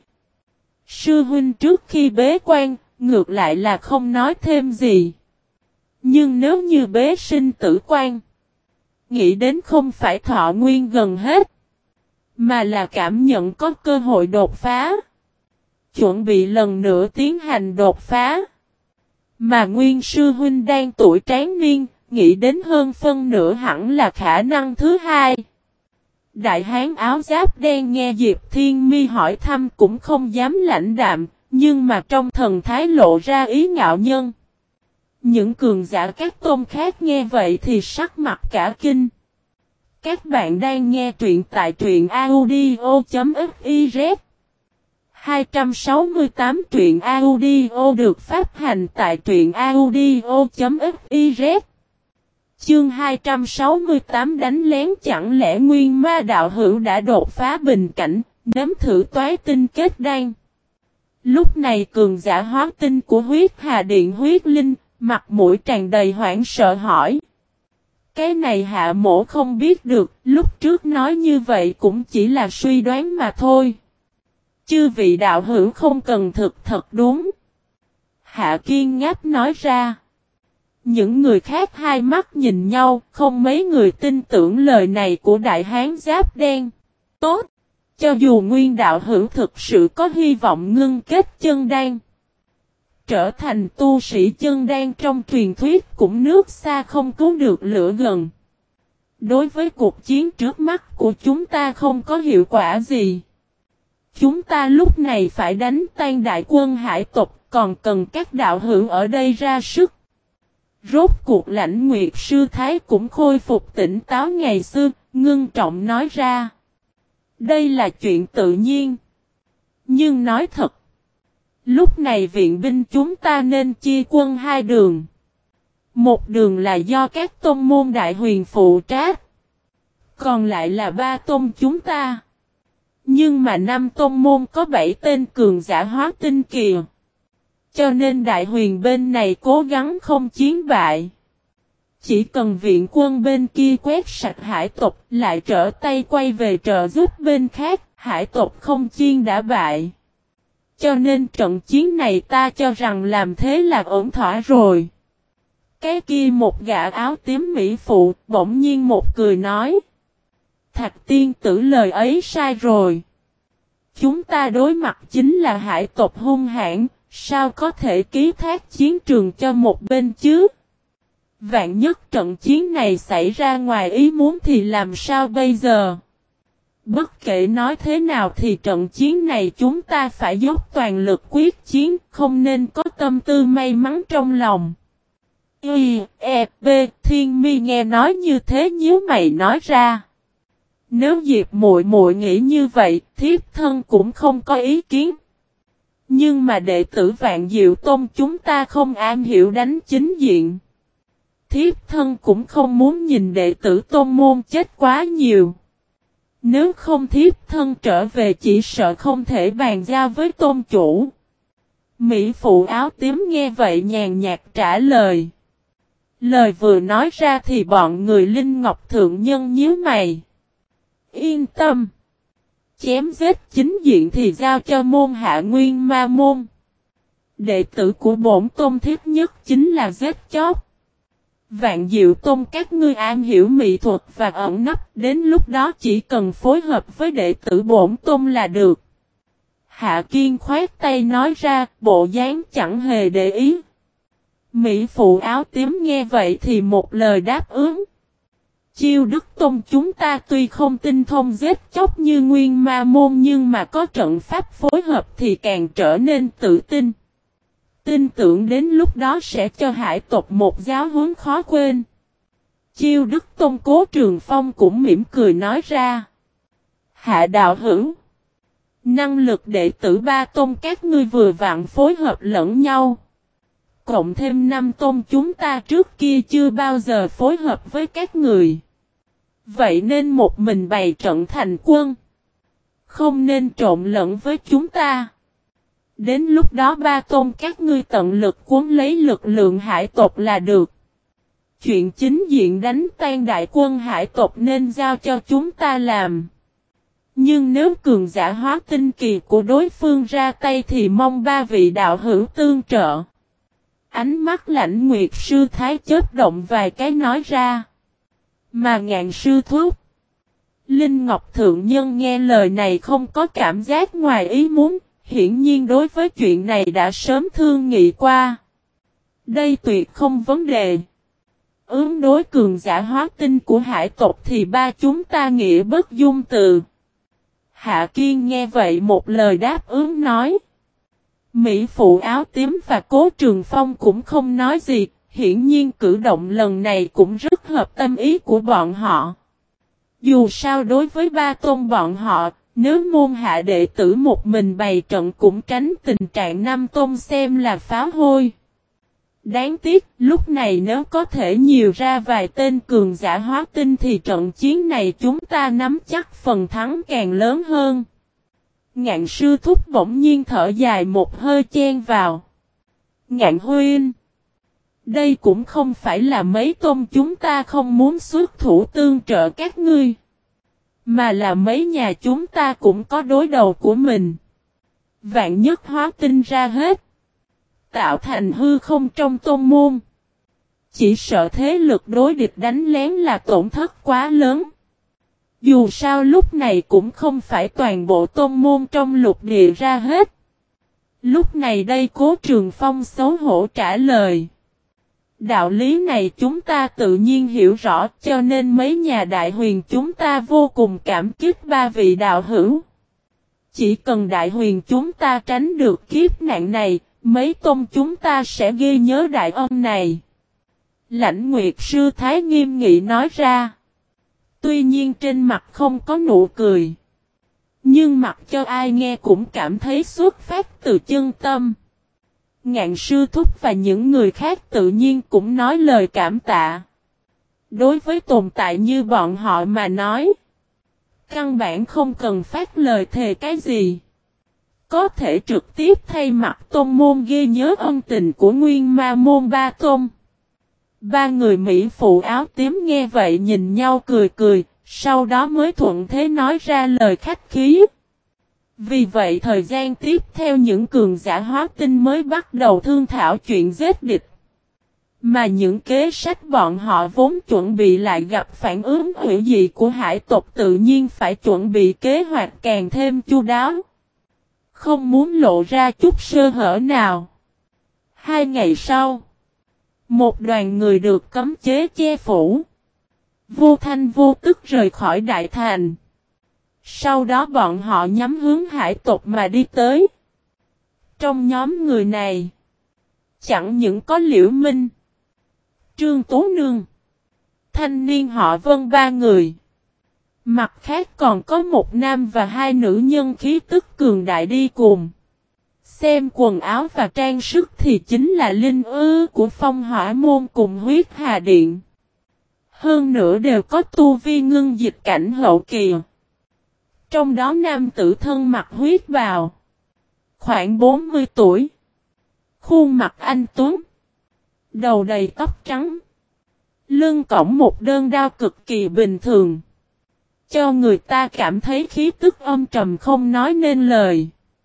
Sư huynh trước khi bế quan, ngược lại là không nói thêm gì. Nhưng nếu như bế sinh tử quan, nghĩ đến không phải thọ nguyên gần hết, mà là cảm nhận có cơ hội đột phá. Chuẩn bị lần nữa tiến hành đột phá. Mà Nguyên sư huynh đang tuổi tráng niên, nghĩ đến hơn phân nửa hẳn là khả năng thứ hai. Đại hán áo giáp đen nghe Diệp Thiên Mi hỏi thăm cũng không dám lãnh đạm, nhưng mà trong thần thái lộ ra ý ngạo nhân. Những cường giả các tôn khác nghe vậy thì sắc mặt cả kinh. Các bạn đang nghe truyện tại truyện audio.fiz 268 truyện audio được phát hành tại truyện audio.fiz. Chương 268 đánh lén. Chẳng lẽ Nguyên Ma đạo hữu đã đột phá bình cảnh, nếm thử toái tinh kết đan? Lúc này cường giả hóa tinh của huyết hà điện huyết linh, mặt mũi tràn đầy hoảng sợ hỏi. Cái này Hạ Mỗ không biết được, lúc trước nói như vậy cũng chỉ là suy đoán mà thôi. Chư vị đạo hữu không cần thực thật đúng. Hạ Kiên ngáp nói ra. Những người khác hai mắt nhìn nhau, không mấy người tin tưởng lời này của đại hán giáp đen. Tốt! Cho dù Nguyên đạo hữu thực sự có hy vọng ngưng kết chân đan, trở thành tu sĩ chân đan trong truyền thuyết cũng nước xa không cứu được lửa gần. Đối với cuộc chiến trước mắt của chúng ta không có hiệu quả gì. Chúng ta lúc này phải đánh tan đại quân hải tộc, còn cần các đạo hữu ở đây ra sức. Rốt cuộc Lãnh Nguyệt sư thái cũng khôi phục tỉnh táo ngày xưa, ngưng trọng nói ra. Đây là chuyện tự nhiên. Nhưng nói thật, lúc này viện binh chúng ta nên chia quân hai đường. Một đường là do các tôn môn đại huyền phụ trách, còn lại là ba tôn chúng ta. Nhưng mà năm tôn môn có 7 tên cường giả hóa tinh kìa. Cho nên đại huyền bên này cố gắng không chiến bại. Chỉ cần viện quân bên kia quét sạch hải tộc lại trở tay quay về trợ giúp bên khác, hải tộc không chiên đã bại. Cho nên trận chiến này ta cho rằng làm thế là ổn thỏa rồi. Cái kia một gã áo tím mỹ phụ bỗng nhiên một cười nói. Thạch tiên tử lời ấy sai rồi. Chúng ta đối mặt chính là hải tộc hung hãn, sao có thể ký thác chiến trường cho một bên chứ? Vạn nhất trận chiến này xảy ra ngoài ý muốn thì làm sao bây giờ? Bất kể nói thế nào thì trận chiến này chúng ta phải dốc toàn lực quyết chiến, không nên có tâm tư may mắn trong lòng. B. Thiên Mi nghe nói như thế nhíu mày nói ra. Nếu Diệp muội muội nghĩ như vậy, thiếp thân cũng không có ý kiến. Nhưng mà đệ tử Vạn Diệu Tôn chúng ta không am hiểu đánh chính diện. Thiếp thân cũng không muốn nhìn đệ tử tôn môn chết quá nhiều. Nếu không thiếp thân trở về chỉ sợ không thể bàn giao với tôn chủ. Mỹ phụ áo tím nghe vậy nhàn nhạt trả lời. Lời vừa nói ra thì bọn người Linh Ngọc Thượng Nhân nhíu mày. Yên tâm. Chém giết chính diện thì giao cho môn Hạ Nguyên Ma môn. Đệ tử của bổn tôn thiết nhất chính là giết chóc. Vạn Diệu Tôn các ngươi am hiểu mỹ thuật và ẩn nấp, đến lúc đó chỉ cần phối hợp với đệ tử bổn tôn là được. Hạ Kiên khoát tay nói ra, bộ dáng chẳng hề để ý. Mỹ phụ áo tím nghe vậy thì một lời đáp ứng. Chiêu Đức Tôn chúng ta tuy không tinh thông giết chóc như Nguyên Ma môn nhưng mà có trận pháp phối hợp thì càng trở nên tự tin. Tin tưởng đến lúc đó sẽ cho hải tộc một giáo huấn khó quên. Chiêu Đức Tôn Cố Trường Phong cũng mỉm cười nói ra. Hạ đạo hữu. Năng lực đệ tử ba tôn các ngươi vừa vặn phối hợp lẫn nhau. Cộng thêm 5 tôn chúng ta trước kia chưa bao giờ phối hợp với các người. Vậy nên một mình bày trận thành quân. Không nên trộn lẫn với chúng ta. Đến lúc đó ba tôn các ngươi tận lực cuốn lấy lực lượng hải tộc là được. Chuyện chính diện đánh tan đại quân hải tộc nên giao cho chúng ta làm. Nhưng nếu cường giả hóa tinh kỳ của đối phương ra tay thì mong ba vị đạo hữu tương trợ. Ánh mắt Lãnh Nguyệt sư thái chớp động vài cái nói ra. Mà Ngạn sư thúc. Linh Ngọc Thượng Nhân nghe lời này không có cảm giác ngoài ý muốn. Hiển nhiên đối với chuyện này đã sớm thương nghị qua. Đây tuyệt không vấn đề. Ứng đối cường giả hóa tinh của hải tộc thì ba chúng ta nghĩa bất dung từ. Hạ Kiên nghe vậy một lời đáp ứng nói. Mỹ phụ áo tím và Cố Trường Phong cũng không nói gì. Hiển nhiên cử động lần này cũng rất hợp tâm ý của bọn họ. Dù sao đối với ba tôn bọn họ, Nếu môn hạ đệ tử một mình bày trận cũng tránh tình trạng Nam Tôn xem là pháo hôi. Đáng tiếc, lúc này nếu có thể nhiều ra vài tên cường giả hóa tinh thì trận chiến này chúng ta nắm chắc phần thắng càng lớn hơn. Ngạn sư thúc bỗng nhiên thở dài một hơi chen vào. Ngạn huynh, đây cũng không phải là mấy tôn chúng ta không muốn xuất thủ tương trợ các ngươi. Mà là mấy nhà chúng ta cũng có đối đầu của mình. Vạn nhất hóa tinh ra hết. Tạo thành hư không trong tôn môn. Chỉ sợ thế lực đối địch đánh lén là tổn thất quá lớn. Dù sao lúc này cũng không phải toàn bộ tôn môn trong lục địa ra hết. Lúc này đây Cố Trường Phong xấu hổ trả lời. Đạo lý này chúng ta tự nhiên hiểu rõ cho nên mấy nhà đại huyền chúng ta vô cùng cảm kích ba vị đạo hữu. Chỉ cần đại huyền chúng ta tránh được kiếp nạn này, mấy tôn chúng ta sẽ ghi nhớ đại ân này. Lãnh Nguyệt Sư Thái nghiêm nghị nói ra. Tuy nhiên trên mặt không có nụ cười. Nhưng mặt cho ai nghe cũng cảm thấy xuất phát từ chân tâm. Ngạn sư thúc và những người khác tự nhiên cũng nói lời cảm tạ. Đối với tồn tại như bọn họ mà nói. Căn bản không cần phát lời thề cái gì. Có thể trực tiếp thay mặt tôn môn ghi nhớ ân tình của nguyên ma môn ba tôn. Ba người Mỹ phụ áo tím nghe vậy nhìn nhau cười cười. Sau đó mới thuận thế nói ra lời khách khí. Vì vậy thời gian tiếp theo những cường giả hóa tinh mới bắt đầu thương thảo chuyện giết địch. Mà những kế sách bọn họ vốn chuẩn bị lại gặp phản ứng hủy dị của hải tộc tự nhiên phải chuẩn bị kế hoạch càng thêm chu đáo. Không muốn lộ ra chút sơ hở nào. 2 ngày sau, một đoàn người được cấm chế che phủ. Vô thanh vô tức rời khỏi đại thành. Sau đó bọn họ nhắm hướng hải tộc mà đi tới. Trong nhóm người này, chẳng những có Liễu Minh, Trương Tố Nương, thanh niên họ Vân 3 người. Mặt khác còn có một nam và 2 nữ nhân khí tức cường đại đi cùng. Xem quần áo và trang sức thì chính là linh ư của Phong Hỏa Môn cùng Huyết Hà Điện. Hơn nữa đều có tu vi ngưng dịch cảnh hậu kỳ. Trong đó nam tử thân mặc huyết bào. Khoảng 40 tuổi. Khuôn mặt anh tuấn. Đầu đầy tóc trắng. Lưng cõng một đơn đao cực kỳ bình thường. Cho người ta cảm thấy khí tức âm trầm không nói nên lời.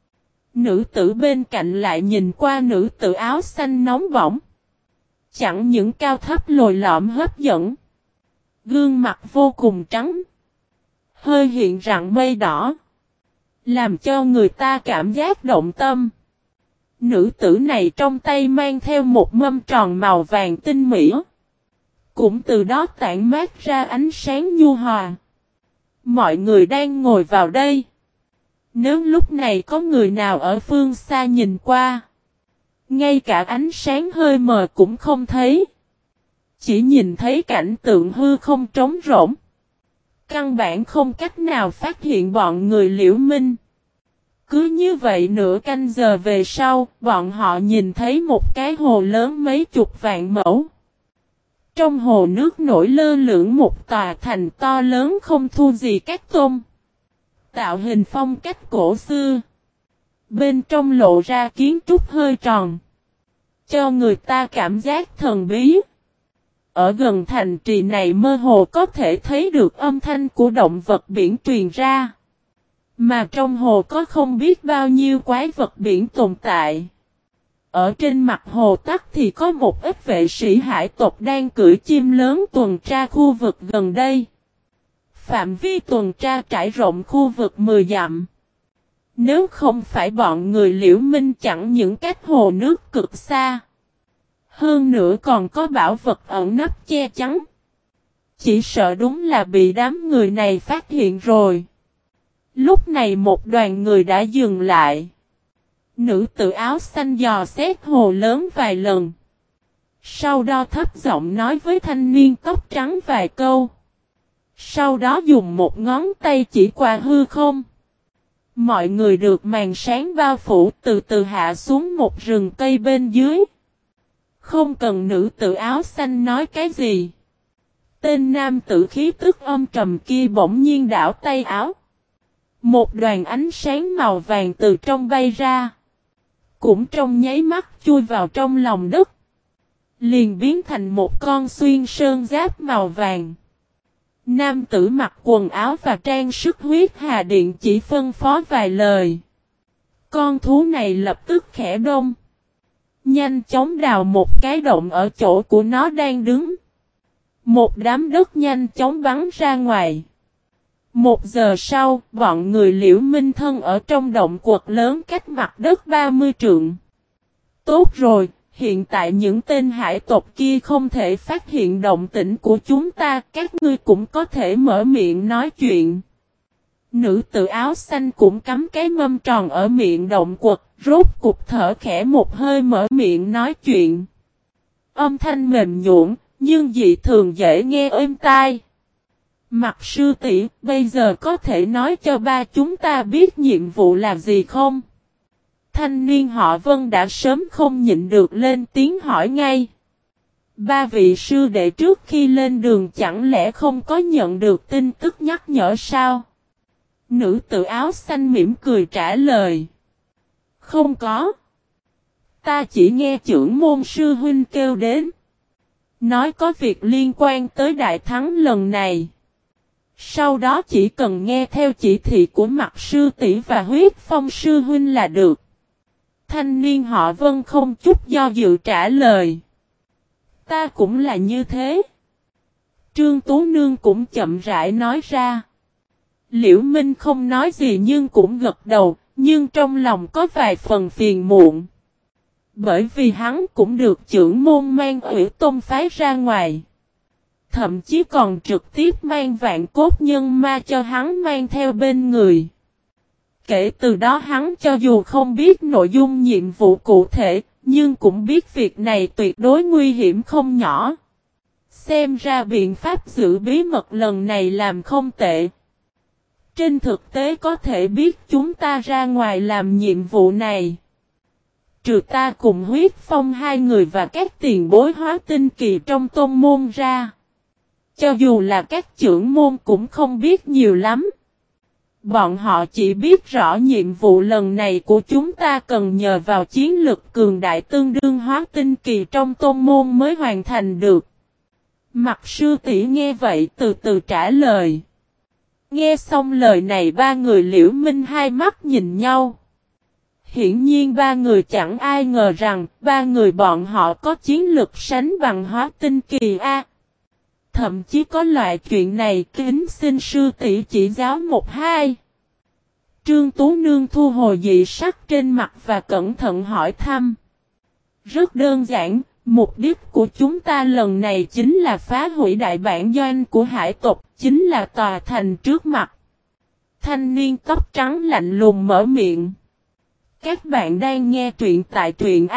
Nữ tử bên cạnh lại nhìn qua nữ tử áo xanh nóng bỏng. Chẳng những cao thấp lồi lõm hấp dẫn. Gương mặt vô cùng trắng. Hơi hiện rặng mây đỏ. Làm cho người ta cảm giác động tâm. Nữ tử này trong tay mang theo một mâm tròn màu vàng tinh mỹ. Cũng từ đó tản mát ra ánh sáng nhu hòa. Mọi người đang ngồi vào đây. Nếu lúc này có người nào ở phương xa nhìn qua. Ngay cả ánh sáng hơi mờ cũng không thấy. Chỉ nhìn thấy cảnh tượng hư không trống rỗng. Căn bản không cách nào phát hiện bọn người Liễu Minh. Cứ như vậy nửa canh giờ về sau, bọn họ nhìn thấy một cái hồ lớn mấy chục vạn mẫu. Trong hồ nước nổi lơ lửng một tòa thành to lớn không thua gì các tôn. Tạo hình phong cách cổ xưa. Bên trong lộ ra kiến trúc hơi tròn. Cho người ta cảm giác thần bí. Ở gần thành trì này mơ hồ có thể thấy được âm thanh của động vật biển truyền ra. Mà trong hồ có không biết bao nhiêu quái vật biển tồn tại. Ở trên mặt hồ tắc thì có một ít vệ sĩ hải tộc đang cưỡi chim lớn tuần tra khu vực gần đây. Phạm vi tuần tra trải rộng khu vực 10 dặm. Nếu không phải bọn người Liễu Minh chẳng những cách hồ nước cực xa. Hơn nữa còn có bảo vật ẩn nấp che chắn. Chỉ sợ đúng là bị đám người này phát hiện rồi. Lúc này một đoàn người đã dừng lại. Nữ tử áo xanh dò xét hồ lớn vài lần. Sau đó thấp giọng nói với thanh niên tóc trắng vài câu. Sau đó dùng một ngón tay chỉ qua hư không. Mọi người được màn sáng bao phủ từ từ hạ xuống một rừng cây bên dưới. Không cần nữ tử áo xanh nói cái gì. Tên nam tử khí tức âm trầm kia bỗng nhiên đảo tay áo. Một đoàn ánh sáng màu vàng từ trong bay ra. Cũng trong nháy mắt chui vào trong lòng đất. Liền biến thành một con xuyên sơn giáp màu vàng. Nam tử mặc quần áo và trang sức huyết hà điện chỉ phân phó vài lời. Con thú này lập tức khẽ đông. Nhanh chóng đào một cái động ở chỗ của nó đang đứng. Một đám đất nhanh chóng bắn ra ngoài. 1 giờ sau, bọn người Liễu Minh Thân ở trong động quật lớn cách mặt đất 30 trượng. Tốt rồi, hiện tại những tên hải tộc kia không thể phát hiện động tĩnh của chúng ta, các ngươi cũng có thể mở miệng nói chuyện. Nữ tử áo xanh cũng cắm cái mâm tròn ở miệng động quật, rốt cục thở khẽ một hơi mở miệng nói chuyện. Âm thanh mềm nhũn, nhưng dị thường dễ nghe êm tai. Mặt sư tỷ, bây giờ có thể nói cho ba chúng ta biết nhiệm vụ là gì không? Thanh niên họ Vân đã sớm không nhịn được lên tiếng hỏi ngay. Ba vị sư đệ trước khi lên đường chẳng lẽ không có nhận được tin tức nhắc nhở sao? Nữ tử áo xanh mỉm cười trả lời. Không có. Ta chỉ nghe trưởng môn sư huynh kêu đến. Nói có việc liên quan tới đại thắng lần này. Sau đó chỉ cần nghe theo chỉ thị của mặt sư tỷ và huyết phong sư huynh là được. Thanh niên họ Vân không chút do dự trả lời. Ta cũng là như thế. Trương Tú Nương cũng chậm rãi nói ra. Liễu Minh không nói gì nhưng cũng gật đầu, nhưng trong lòng có vài phần phiền muộn. Bởi vì hắn cũng được trưởng môn mang Hủy Tôn phái ra ngoài. Thậm chí còn trực tiếp mang vạn cốt nhân ma cho hắn mang theo bên người. Kể từ đó hắn cho dù không biết nội dung nhiệm vụ cụ thể, nhưng cũng biết việc này tuyệt đối nguy hiểm không nhỏ. Xem ra biện pháp giữ bí mật lần này làm không tệ. Trên thực tế có thể biết chúng ta ra ngoài làm nhiệm vụ này. Trừ ta cùng huyết phong hai người và các tiền bối hóa tinh kỳ trong tôn môn ra. Cho dù là các trưởng môn cũng không biết nhiều lắm. Bọn họ chỉ biết rõ nhiệm vụ lần này của chúng ta cần nhờ vào chiến lực cường đại tương đương hóa tinh kỳ trong tôn môn mới hoàn thành được. Mặt sư tỷ nghe vậy từ từ trả lời. Nghe xong lời này ba người Liễu Minh hai mắt nhìn nhau. Hiển nhiên ba người chẳng ai ngờ rằng ba người bọn họ có chiến lực sánh bằng hóa tinh kỳ A. Thậm chí có loại chuyện này kính xin sư tỷ chỉ giáo một hai. Trương Tú Nương thu hồi dị sắc trên mặt và cẩn thận hỏi thăm. Rất đơn giản, mục đích của chúng ta lần này chính là phá hủy đại bản doanh của hải tộc, chính là tòa thành trước mặt. Thanh niên tóc trắng lạnh lùng mở miệng. Các bạn đang nghe truyện tại truyện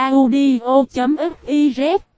audio.fiz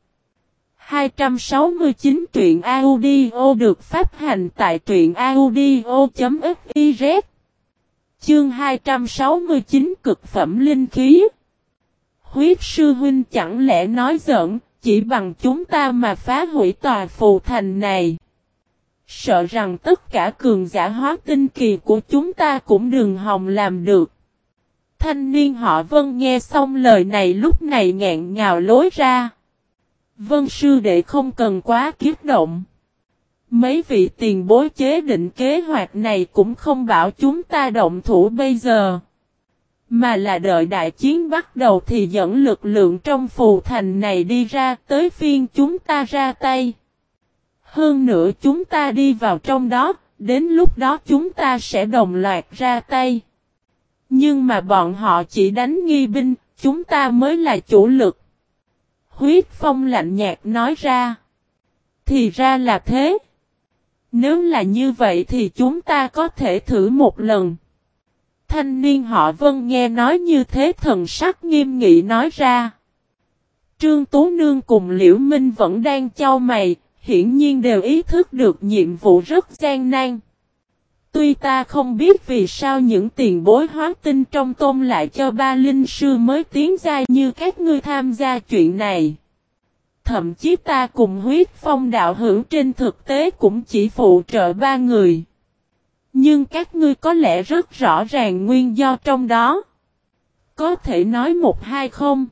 269 truyện audio được phát hành tại truyện audio.fiz Chương 269 cực phẩm linh khí. Huyết sư huynh chẳng lẽ nói giỡn, chỉ bằng chúng ta mà phá hủy tòa phù thành này. Sợ rằng tất cả cường giả hóa tinh kỳ của chúng ta cũng đừng hòng làm được. Thanh niên họ Vân nghe xong lời này lúc này ngẹn ngào lối ra. Vân sư đệ không cần quá kiếp động. Mấy vị tiền bối chế định kế hoạch này cũng không bảo chúng ta động thủ bây giờ. Mà là đợi đại chiến bắt đầu thì dẫn lực lượng trong phù thành này đi ra tới phiên chúng ta ra tay. Hơn nữa chúng ta đi vào trong đó, đến lúc đó chúng ta sẽ đồng loạt ra tay. Nhưng mà bọn họ chỉ đánh nghi binh, chúng ta mới là chủ lực. Huyết Phong lạnh nhạt nói ra. Thì ra là thế. Nếu là như vậy thì chúng ta có thể thử một lần. Thanh niên họ Vân nghe nói như thế thần sắc nghiêm nghị nói ra. Trương Tú Nương cùng Liễu Minh vẫn đang chau mày, hiển nhiên đều ý thức được nhiệm vụ rất gian nan. Tuy ta không biết vì sao những tiền bối hóa tinh trong tôn lại cho ba linh sư mới tiến giai như các ngươi tham gia chuyện này. Thậm chí ta cùng huyết phong đạo hữu trên thực tế cũng chỉ phụ trợ ba người. Nhưng các ngươi có lẽ rất rõ ràng nguyên do trong đó. Có thể nói một hai không?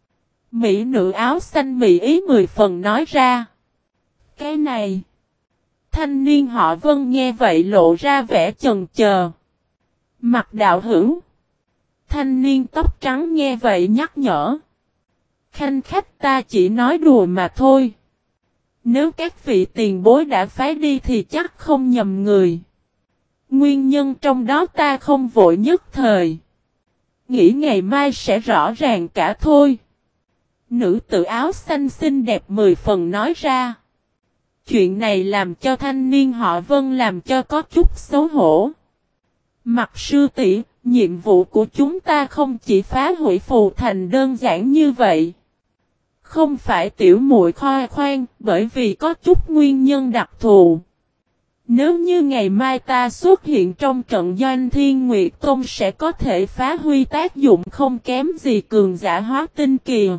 Mỹ nữ áo xanh mỹ ý 10 phần nói ra. Cái này. Thanh niên họ Vân nghe vậy lộ ra vẻ chần chờ. Mặt đạo hữu. Thanh niên tóc trắng nghe vậy nhắc nhở. Khanh khách ta chỉ nói đùa mà thôi. Nếu các vị tiền bối đã phái đi thì chắc không nhầm người. Nguyên nhân trong đó ta không vội nhất thời. Nghĩ ngày mai sẽ rõ ràng cả thôi. Nữ tử áo xanh xinh đẹp 10 phần nói ra. Chuyện này làm cho thanh niên họ Vân làm cho có chút xấu hổ. Mặt sư tỷ, nhiệm vụ của chúng ta không chỉ phá hủy phù thành đơn giản như vậy. Không phải tiểu muội khoe khoang, bởi vì có chút nguyên nhân đặc thù. Nếu như ngày mai ta xuất hiện trong trận doanh Thiên Nguyệt Tôn sẽ có thể phá huy tác dụng không kém gì cường giả hóa tinh kìa.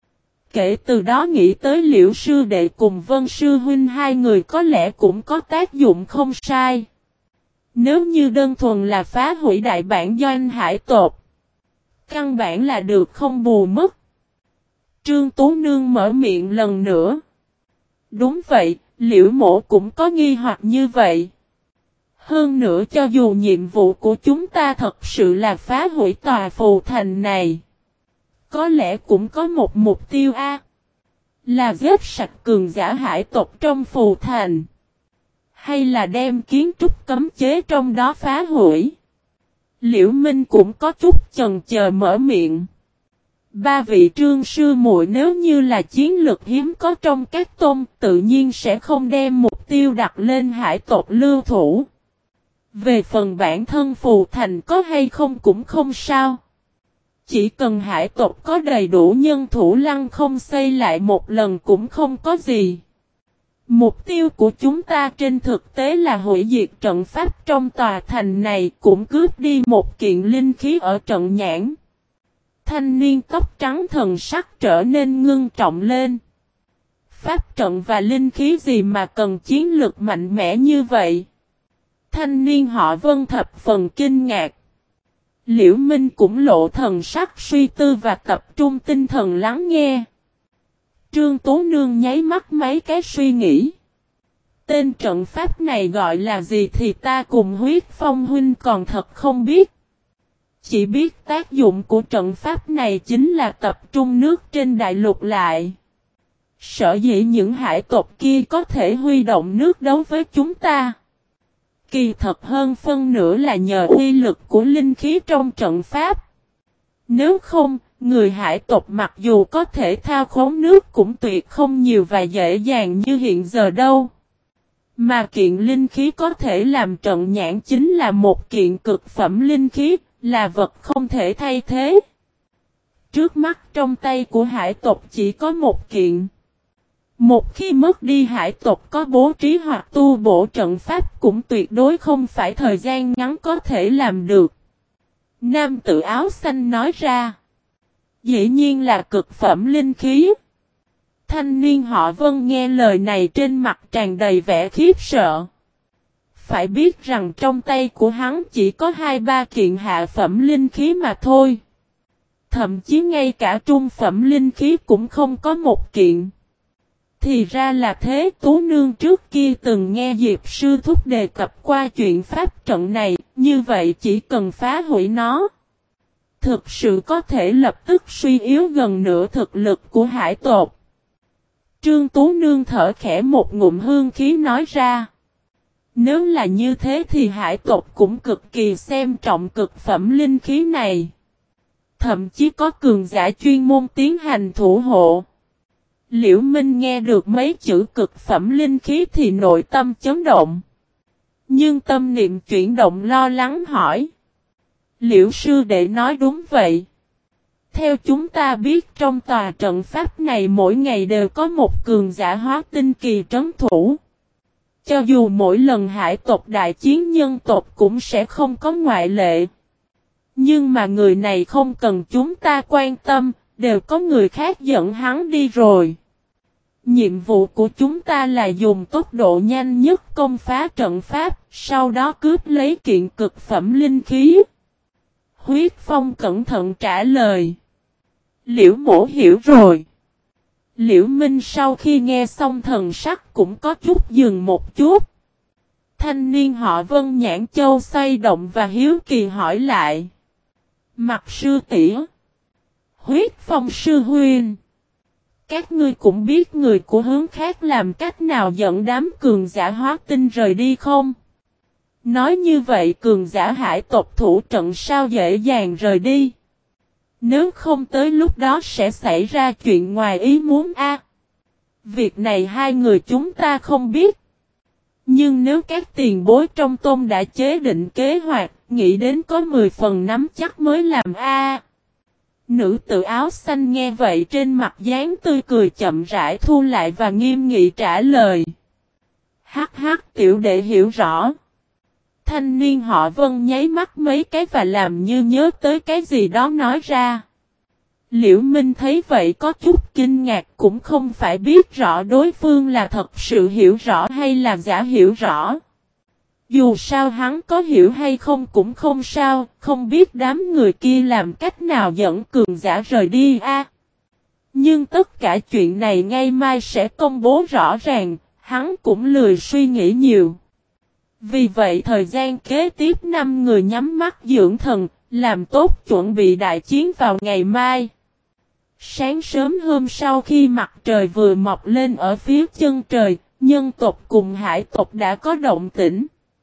Kể từ đó nghĩ tới Liễu sư đệ cùng Vân sư huynh hai người có lẽ cũng có tác dụng không sai. Nếu như đơn thuần là phá hủy đại bản doanh hải tột, căn bản là được không bù mất. Trương Tú Nương mở miệng lần nữa. Đúng vậy, Liễu mộ cũng có nghi hoặc như vậy. Hơn nữa cho dù nhiệm vụ của chúng ta thật sự là phá hủy tòa phù thành này, có lẽ cũng có một mục tiêu A. Là giết sạch cường giả hải tộc trong phù thành. Hay là đem kiến trúc cấm chế trong đó phá hủy. Liễu Minh cũng có chút chần chờ mở miệng. Ba vị trương sư muội nếu như là chiến lực hiếm có trong các tôn tự nhiên sẽ không đem mục tiêu đặt lên hải tộc lưu thủ. Về phần bản thân phù thành có hay không cũng không sao. Chỉ cần hải tộc có đầy đủ nhân thủ lăng không xây lại một lần cũng không có gì. Mục tiêu của chúng ta trên thực tế là hủy diệt trận pháp trong tòa thành này cũng cướp đi một kiện linh khí ở trận nhãn. Thanh niên tóc trắng thần sắc trở nên ngưng trọng lên. Pháp trận và linh khí gì mà cần chiến lực mạnh mẽ như vậy? Thanh niên họ Vân thập phần kinh ngạc. Liễu Minh cũng lộ thần sắc suy tư và tập trung tinh thần lắng nghe. Trương Tố Nương nháy mắt mấy cái suy nghĩ. Tên trận pháp này gọi là gì thì ta cùng huyết phong huynh còn thật không biết. Chỉ biết tác dụng của trận pháp này chính là tập trung nước trên đại lục lại. Sở dĩ những hải tộc kia có thể huy động nước đấu với chúng ta. Kỳ thật hơn phân nửa là nhờ uy lực của linh khí trong trận pháp. Nếu không, người hải tộc mặc dù có thể thao khống nước cũng tuyệt không nhiều và dễ dàng như hiện giờ đâu. Mà kiện linh khí có thể làm trận nhãn chính là một kiện cực phẩm linh khí, là vật không thể thay thế. Trước mắt trong tay của hải tộc chỉ có một kiện. Một khi mất đi hải tộc có bố trí hoặc tu bổ trận pháp cũng tuyệt đối không phải thời gian ngắn có thể làm được. Nam tử áo xanh nói ra. Dĩ nhiên là cực phẩm linh khí. Thanh niên họ Vân nghe lời này trên mặt tràn đầy vẻ khiếp sợ. Phải biết rằng trong tay của hắn chỉ có 2-3 kiện hạ phẩm linh khí mà thôi. Thậm chí ngay cả trung phẩm linh khí cũng không có một kiện. Thì ra là thế. Tú Nương trước kia từng nghe Diệp Sư Thúc đề cập qua chuyện pháp trận này, như vậy chỉ cần phá hủy nó. Thực sự có thể lập tức suy yếu gần nửa thực lực của hải tộc. Trương Tú Nương thở khẽ một ngụm hương khí nói ra. Nếu là như thế thì hải tộc cũng cực kỳ xem trọng cực phẩm linh khí này. Thậm chí có cường giả chuyên môn tiến hành thủ hộ. Liễu Minh nghe được mấy chữ cực phẩm linh khí thì nội tâm chấn động. Nhưng tâm niệm chuyển động lo lắng hỏi. Liễu sư đệ nói đúng vậy. Theo chúng ta biết trong tòa trận pháp này mỗi ngày đều có một cường giả hóa tinh kỳ trấn thủ. cho dù mỗi lần hải tộc đại chiến nhân tộc cũng sẽ không có ngoại lệ. Nhưng mà người này không cần chúng ta quan tâm, đều có người khác dẫn hắn đi rồi. Nhiệm vụ của chúng ta là dùng tốc độ nhanh nhất công phá trận pháp, sau đó cướp lấy kiện cực phẩm linh khí. Huyết Phong cẩn thận trả lời. Liễu Mỗ hiểu rồi. Liễu Minh sau khi nghe xong thần sắc cũng có chút dừng một chút. Thanh niên họ Vân Nhãn Châu xoay động và hiếu kỳ hỏi lại. Mặt sư tỷ, Huyết Phong sư huynh, các ngươi cũng biết người của hướng khác làm cách nào dẫn đám cường giả hóa tinh rời đi không? Nói như vậy cường giả hải tộc thủ trận sao dễ dàng rời đi? Nếu không tới lúc đó sẽ xảy ra chuyện ngoài ý muốn a. Việc này hai người chúng ta không biết. Nhưng nếu các tiền bối trong tôn đã chế định kế hoạch, nghĩ đến có 10 phần nắm chắc mới làm a. Nữ tử áo xanh nghe vậy trên mặt dáng tươi cười chậm rãi thu lại và nghiêm nghị trả lời. Hắc hắc tiểu đệ hiểu rõ. Thanh niên họ Vân nháy mắt mấy cái và làm như nhớ tới cái gì đó nói ra. Liễu Minh thấy vậy có chút kinh ngạc, cũng không phải biết rõ đối phương là thật sự hiểu rõ hay là giả hiểu rõ. Dù sao hắn có hiểu hay không cũng không sao, không biết đám người kia làm cách nào dẫn cường giả rời đi a. Nhưng tất cả chuyện này ngày mai sẽ công bố rõ ràng, hắn cũng lười suy nghĩ nhiều. Vì vậy thời gian kế tiếp 5 người nhắm mắt dưỡng thần, làm tốt chuẩn bị đại chiến vào ngày mai. Sáng sớm hôm sau khi mặt trời vừa mọc lên ở phía chân trời, nhân tộc cùng hải tộc đã có động tĩnh.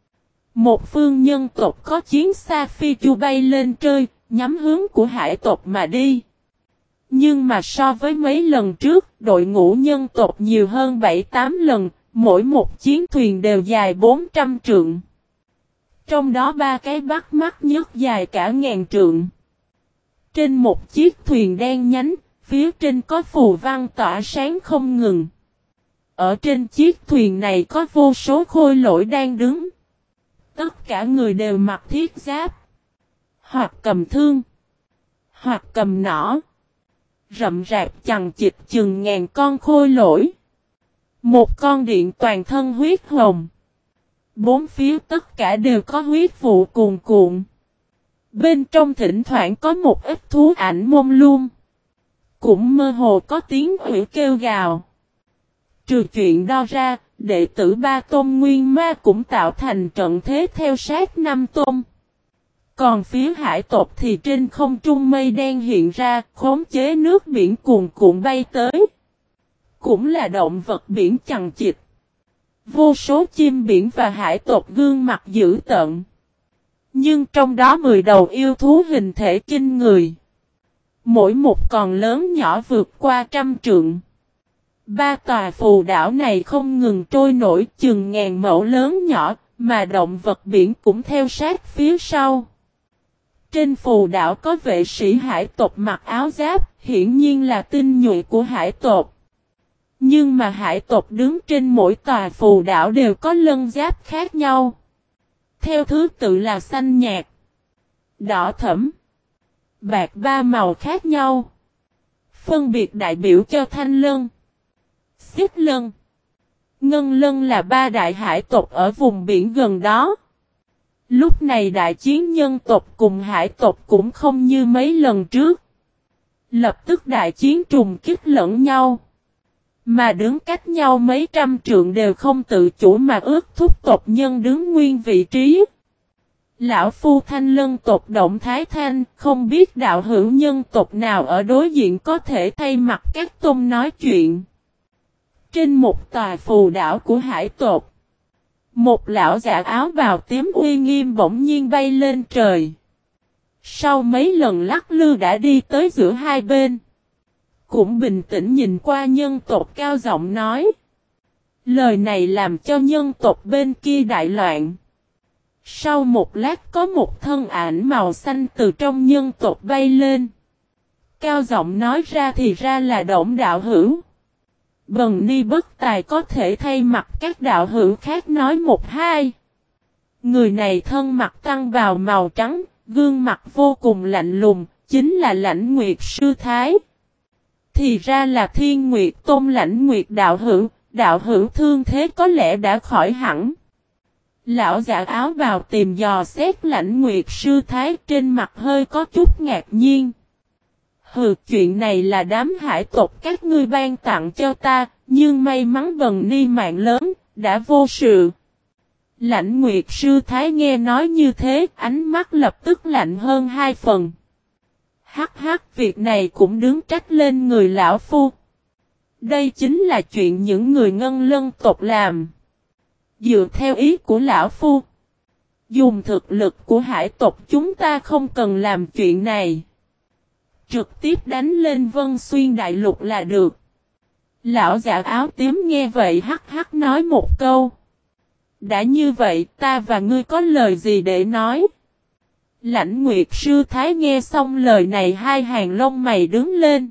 Một phương nhân tộc có chiến xa phi chu bay lên trời, nhắm hướng của hải tộc mà đi. Nhưng mà so với mấy lần trước, đội ngũ nhân tộc nhiều hơn 7-8 lần, mỗi một chiến thuyền đều dài 400 trượng. Trong đó 3 cái bắt mắt nhất dài cả ngàn trượng. Trên một chiếc thuyền đen nhánh, phía trên có phù văn tỏa sáng không ngừng. Ở trên chiếc thuyền này có vô số khôi lỗi đang đứng. Tất cả người đều mặc thiết giáp, hoặc cầm thương, hoặc cầm nỏ. Rậm rạp chằng chịt chừng ngàn con khôi lỗi. Một con điện toàn thân huyết hồng. Bốn phía tất cả đều có huyết vụ cuồn cuộn. Bên trong thỉnh thoảng có một ít thú ảnh mông lung. Cũng mơ hồ có tiếng hủy kêu gào. Trừ chuyện đo ra, đệ tử Ba Tôn Nguyên Ma cũng tạo thành trận thế theo sát Năm Tôn. Còn phía hải tộc thì trên không trung mây đen hiện ra, khống chế nước biển cuồn cuộn bay tới. Cũng là động vật biển chằng chịt. Vô số chim biển và hải tộc gương mặt dữ tợn. Nhưng trong đó 10 đầu yêu thú hình thể kinh người. Mỗi một con lớn nhỏ vượt qua 100 trượng. 3 tòa phù đảo này không ngừng trôi nổi chừng ngàn mẫu lớn nhỏ, mà động vật biển cũng theo sát phía sau. Trên phù đảo có vệ sĩ hải tộc mặc áo giáp, hiển nhiên là tinh nhuệ của hải tộc. Nhưng mà hải tộc đứng trên mỗi tòa phù đảo đều có lân giáp khác nhau. Theo thứ tự là xanh nhạt, đỏ thẫm, bạc, 3 màu khác nhau. Phân biệt đại biểu cho thanh lân, xích lân, ngân lân là 3 đại hải tộc ở vùng biển gần đó. Lúc này đại chiến nhân tộc cùng hải tộc cũng không như mấy lần trước. Lập tức đại chiến trùng kích lẫn nhau. Mà đứng cách nhau mấy trăm trượng đều không tự chủ mà ước thúc tộc nhân đứng nguyên vị trí. Lão phu thanh lân tộc Động Thái Thanh, không biết đạo hữu nhân tộc nào ở đối diện có thể thay mặt các tôn nói chuyện. Trên một tòa phù đảo của hải tộc, một lão giả áo bào tím uy nghiêm bỗng nhiên bay lên trời. Sau mấy lần lắc lư đã đi tới giữa hai bên. Cũng bình tĩnh nhìn qua nhân tộc cao giọng nói. Lời này làm cho nhân tộc bên kia đại loạn. Sau một lát có một thân ảnh màu xanh từ trong nhân tộc bay lên. Cao giọng nói ra thì ra là Đổng đạo hữu. Bần ni bất tài có thể thay mặt các đạo hữu khác nói một hai. Người này thân mặt tăng bào màu trắng, gương mặt vô cùng lạnh lùng, chính là Lãnh Nguyệt Sư Thái. Thì ra là Thiên Nguyệt Tôn Lãnh Nguyệt đạo hữu thương thế có lẽ đã khỏi hẳn. Lão giả áo bào tìm dò xét Lãnh Nguyệt Sư Thái, trên mặt hơi có chút ngạc nhiên. Hừ, chuyện này là đám hải tộc các ngươi ban tặng cho ta, nhưng may mắn Bần ni mạng lớn, đã vô sự. Lãnh Nguyệt Sư Thái nghe nói như thế, ánh mắt lập tức lạnh hơn hai phần. Hắc hắc, việc này cũng đứng trách lên người lão phu. Đây chính là chuyện những người ngân lân tộc làm. Dựa theo ý của lão phu, dùng thực lực của hải tộc chúng ta không cần làm chuyện này. Trực tiếp đánh lên Vân Xuyên Đại Lục là được. Lão giả áo tím nghe vậy hắc hắc nói một câu. Đã như vậy, ta và ngươi có lời gì để nói? Lãnh Nguyệt Sư Thái nghe xong lời này, hai hàng lông mày đứng lên.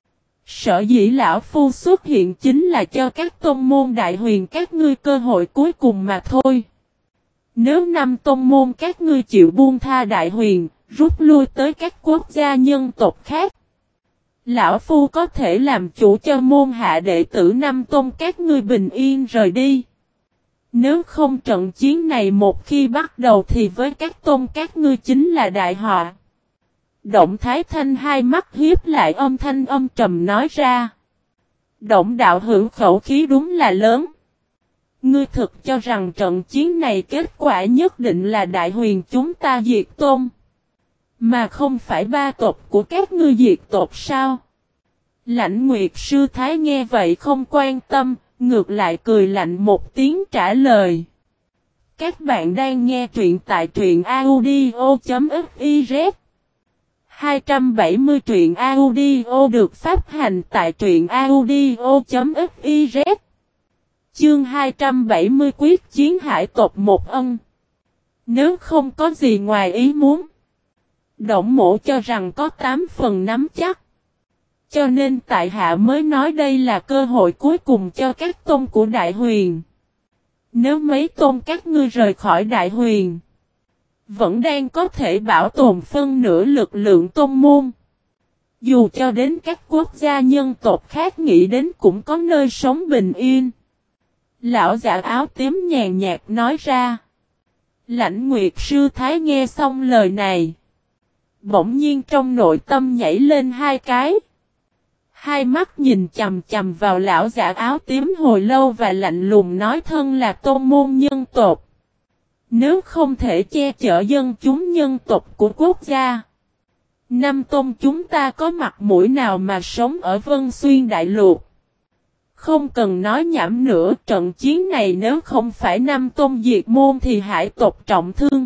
Sở dĩ lão phu xuất hiện chính là cho các tôn môn đại huyền các ngươi cơ hội cuối cùng mà thôi. Nếu năm tôn môn các ngươi chịu buông tha đại huyền, rút lui tới các quốc gia nhân tộc khác, lão phu có thể làm chủ cho môn hạ đệ tử năm tôn các ngươi bình yên rời đi. Nếu không, trận chiến này một khi bắt đầu thì với các tôn các ngươi chính là đại họa. Động Thái Thanh hai mắt hiếp lại, âm thanh âm trầm nói ra. Động đạo hữu khẩu khí đúng là lớn. Ngươi thực cho rằng trận chiến này kết quả nhất định là đại huyền chúng ta diệt tôn, mà không phải ba tộc của các ngươi diệt tộc sao? Lãnh Nguyệt Sư Thái nghe vậy không quan tâm, ngược lại cười lạnh một tiếng trả lời. Các bạn đang nghe truyện tại truyện audio.fiz. 270 truyện audio được phát hành tại truyện audio.fiz. Chương 270 quyết chiến hải tộc một ân. Nếu không có gì ngoài ý muốn, Đổng Mỗ cho rằng có 8 phần nắm chắc. Cho nên tại hạ mới nói đây là cơ hội cuối cùng cho các tôn của Đại Huyền. Nếu mấy tôn các ngươi rời khỏi Đại Huyền, vẫn đang có thể bảo tồn phân nửa lực lượng tôn môn. Dù cho đến các quốc gia nhân tộc khác nghĩ đến cũng có nơi sống bình yên. Lão giả áo tím nhàn nhạt nói ra. Lãnh Nguyệt Sư Thái nghe xong lời này, bỗng nhiên trong nội tâm nhảy lên hai cái. Hai mắt nhìn chầm chầm vào lão giả áo tím hồi lâu và lạnh lùng nói, thân là tôn môn nhân tộc, nếu không thể che chở dân chúng nhân tộc của quốc gia, năm tôn chúng ta có mặt mũi nào mà sống ở Vân Xuyên Đại Lục? Không cần nói nhảm nữa, trận chiến này nếu không phải năm tôn diệt môn thì hải tộc trọng thương.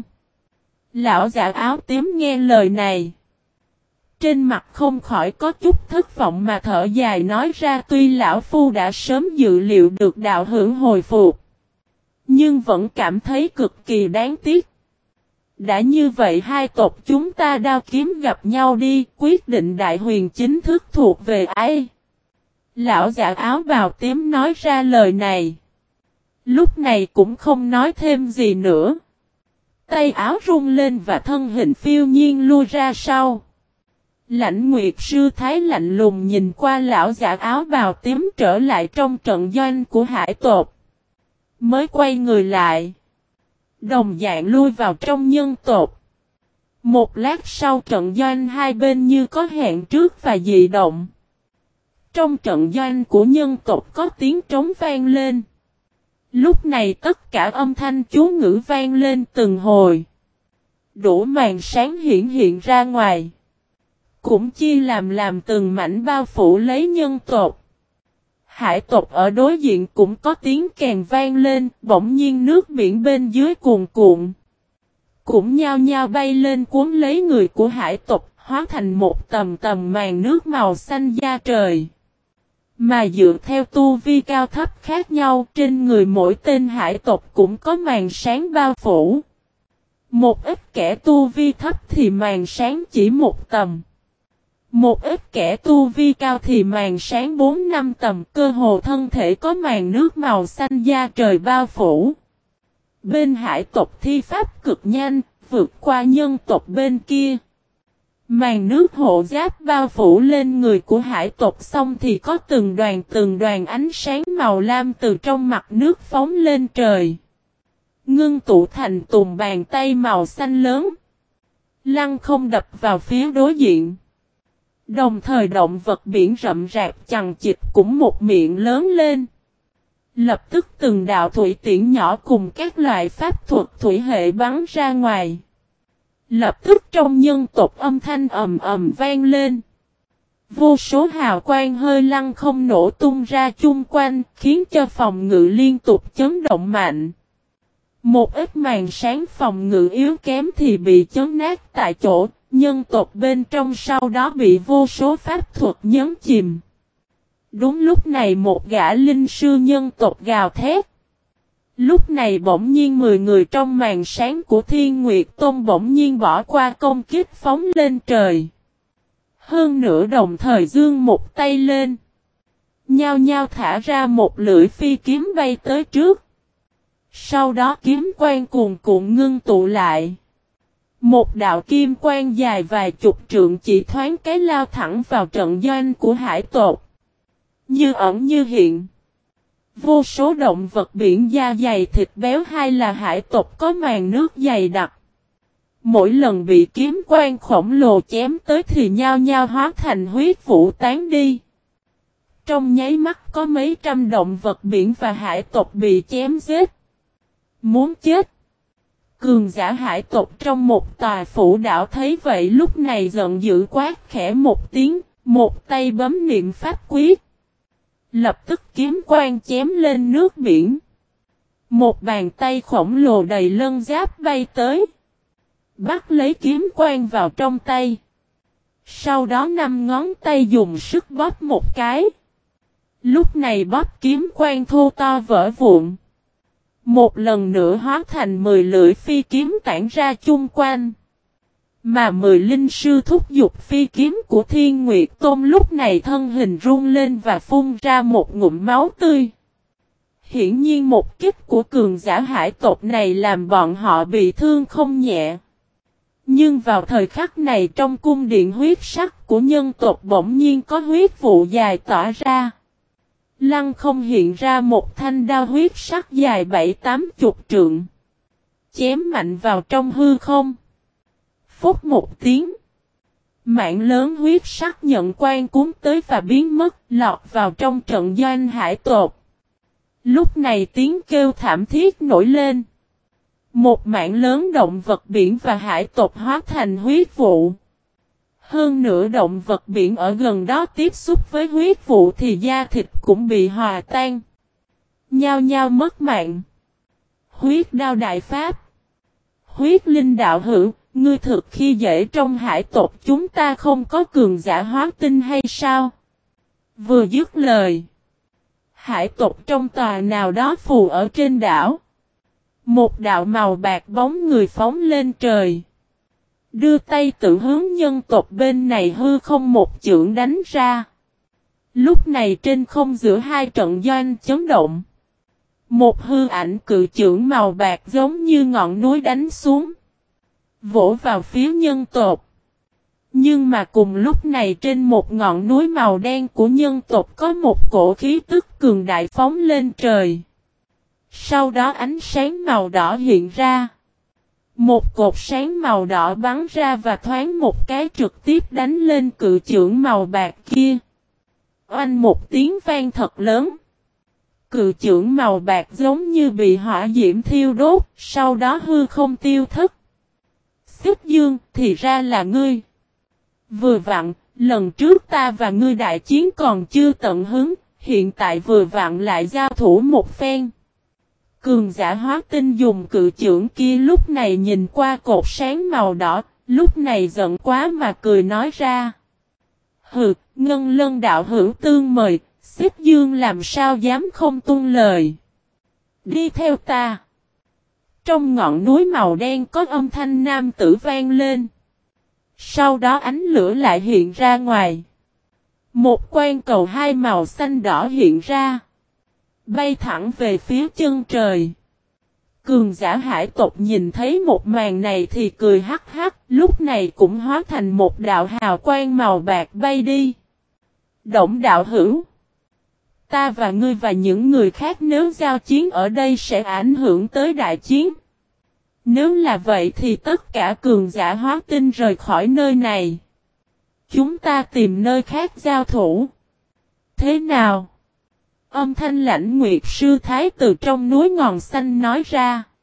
Lão giả áo tím nghe lời này, trên mặt không khỏi có chút thất vọng mà thở dài nói ra, tuy lão phu đã sớm dự liệu được đạo hữu hồi phục, nhưng vẫn cảm thấy cực kỳ đáng tiếc. Đã như vậy hai tộc chúng ta đao kiếm gặp nhau đi, quyết định Đại Huyền chính thức thuộc về ai. Lão giả áo bào tím nói ra lời này, lúc này cũng không nói thêm gì nữa. Tay áo rung lên và thân hình phiêu nhiên lui ra sau. Lãnh Nguyệt Sư Thái lạnh lùng nhìn qua lão giả áo bào tím trở lại trong trận doanh của hải tộc, mới quay người lại, đồng dạng lui vào trong nhân tộc. Một lát sau trận doanh hai bên như có hẹn trước và dị động. Trong trận doanh của nhân tộc có tiếng trống vang lên. Lúc này tất cả âm thanh chú ngữ vang lên từng hồi. Đủ màn sáng hiện ra ngoài, cũng chia làm từng mảnh bao phủ lấy nhân tộc. Hải tộc ở đối diện cũng có tiếng kèn vang lên, bỗng nhiên nước biển bên dưới cuồn cuộn, cũng nhao nhao bay lên cuốn lấy người của hải tộc, hóa thành một tầm màn nước màu xanh da trời. Mà dựa theo tu vi cao thấp khác nhau, trên người mỗi tên hải tộc cũng có màn sáng bao phủ. Một ít kẻ tu vi thấp thì màn sáng chỉ một tầm. Một ít kẻ tu vi cao thì màn sáng 4 năm tầm, cơ hồ thân thể có màn nước màu xanh da trời bao phủ. Bên hải tộc thi pháp cực nhanh, vượt qua nhân tộc bên kia. Màn nước hộ giáp bao phủ lên người của hải tộc xong thì có từng đoàn ánh sáng màu lam từ trong mặt nước phóng lên trời. Ngưng tụ thành tùm bàn tay màu xanh lớn. Lăng không đập vào phía đối diện. Đồng thời động vật biển rậm rạp chằng chịt cũng một miệng lớn lên. Lập tức từng đạo thủy tiễn nhỏ cùng các loại pháp thuật thủy hệ bắn ra ngoài. Lập tức trong nhân tộc âm thanh ầm ầm vang lên. Vô số hào quang hơi lăng không nổ tung ra chung quanh, khiến cho phòng ngự liên tục chấn động mạnh. Một ít màn sáng phòng ngự yếu kém thì bị chấn nát tại chỗ, nhân tộc bên trong sau đó bị vô số pháp thuật nhấn chìm. Đúng lúc này một gã linh sư nhân tộc gào thét. Lúc này bỗng nhiên 10 người trong màn sáng của Thiên Nguyệt Tôn bỗng nhiên bỏ qua công kích phóng lên trời. Hơn nữa đồng thời giương một tay lên. Nhao nhao thả ra một lưỡi phi kiếm bay tới trước. Sau đó kiếm quang cuồn cuộn ngưng tụ lại. Một đạo kim quang dài vài chục trượng chỉ thoáng cái lao thẳng vào trận doanh của hải tộc. Như ẩn như hiện. Vô số động vật biển da dày thịt béo hay là hải tộc có màn nước dày đặc. Mỗi lần bị kiếm quang khổng lồ chém tới thì nhao nhao hóa thành huyết vụ tán đi. Trong nháy mắt có mấy trăm động vật biển và hải tộc bị chém giết. Muốn chết. Cường giả hải tộc trong một tòa phủ đảo thấy vậy lúc này giận dữ quát khẽ một tiếng, một tay bấm niệm pháp quyết. Lập tức kiếm quang chém lên nước biển. Một bàn tay khổng lồ đầy lân giáp bay tới. Bắt lấy kiếm quang vào trong tay. Sau đó 5 ngón tay dùng sức bóp một cái. Lúc này bóp kiếm quang thô to vỡ vụn. Một lần nữa hóa thành 10 lưỡi phi kiếm tản ra chung quanh. Mà 10 linh sư thúc giục phi kiếm của Thiên Nguyệt Tôn lúc này thân hình run lên và phun ra một ngụm máu tươi. Hiển nhiên một kích của cường giả hải tộc này làm bọn họ bị thương không nhẹ. Nhưng vào thời khắc này trong cung điện huyết sắc của nhân tộc bỗng nhiên có huyết vụ dài tỏa ra. Lăng không hiện ra một thanh đao huyết sắc dài 7-8 chục trượng. Chém mạnh vào trong hư không. Phúc một tiếng. Mạng lớn huyết sắc nhận quang cuốn tới và biến mất lọt vào trong trận doanh hải tộc. Lúc này tiếng kêu thảm thiết nổi lên. Một mạng lớn động vật biển và hải tộc hóa thành huyết vụ. Hơn nữa động vật biển ở gần đó tiếp xúc với huyết vụ thì da thịt cũng bị hòa tan. Nhao nhao mất mạng. Huyết đao đại pháp. Huyết linh đạo hữu, ngươi thực khi dễ trong hải tộc chúng ta không có cường giả hóa tinh hay sao? Vừa dứt lời. Hải tộc trong tòa nào đó phù ở trên đảo. Một đạo màu bạc bóng người phóng lên trời. Đưa tay tự hướng nhân tộc bên này hư không một chưởng đánh ra. Lúc này trên không giữa hai trận doanh chấn động. Một hư ảnh cự chưởng màu bạc giống như ngọn núi đánh xuống. Vỗ vào phía nhân tộc. Nhưng mà cùng lúc này trên một ngọn núi màu đen của nhân tộc có một cổ khí tức cường đại phóng lên trời. Sau đó ánh sáng màu đỏ hiện ra. Một cột sáng màu đỏ bắn ra và thoáng một cái trực tiếp đánh lên cự chưởng màu bạc kia. Oanh một tiếng vang thật lớn. Cự chưởng màu bạc giống như bị hỏa diễm thiêu đốt, sau đó hư không tiêu thất. Xích Dương, thì ra là ngươi. Vừa vặn, lần trước ta và ngươi đại chiến còn chưa tận hứng, hiện tại vừa vặn lại giao thủ một phen. Cường giả hóa tinh dùng cự chưởng kia lúc này nhìn qua cột sáng màu đỏ, lúc này giận quá mà cười nói ra. Hừ, Ngân Lân đạo hữu tương mời, Xích Dương làm sao dám không tuân lời. Đi theo ta. Trong ngọn núi màu đen có âm thanh nam tử vang lên. Sau đó ánh lửa lại hiện ra ngoài. Một quan cầu hai màu xanh đỏ hiện ra. Bay thẳng về phía chân trời. Cường giả hải tộc nhìn thấy một màn này thì cười hắc hắc, lúc này cũng hóa thành một đạo hào quang màu bạc bay đi. Động đạo hữu. Ta và ngươi và những người khác nếu giao chiến ở đây sẽ ảnh hưởng tới đại chiến. Nếu là vậy thì tất cả cường giả hóa tinh rời khỏi nơi này. Chúng ta tìm nơi khác giao thủ. Thế nào? Âm thanh Lãnh Nguyệt sư thái từ trong núi ngọn xanh nói ra.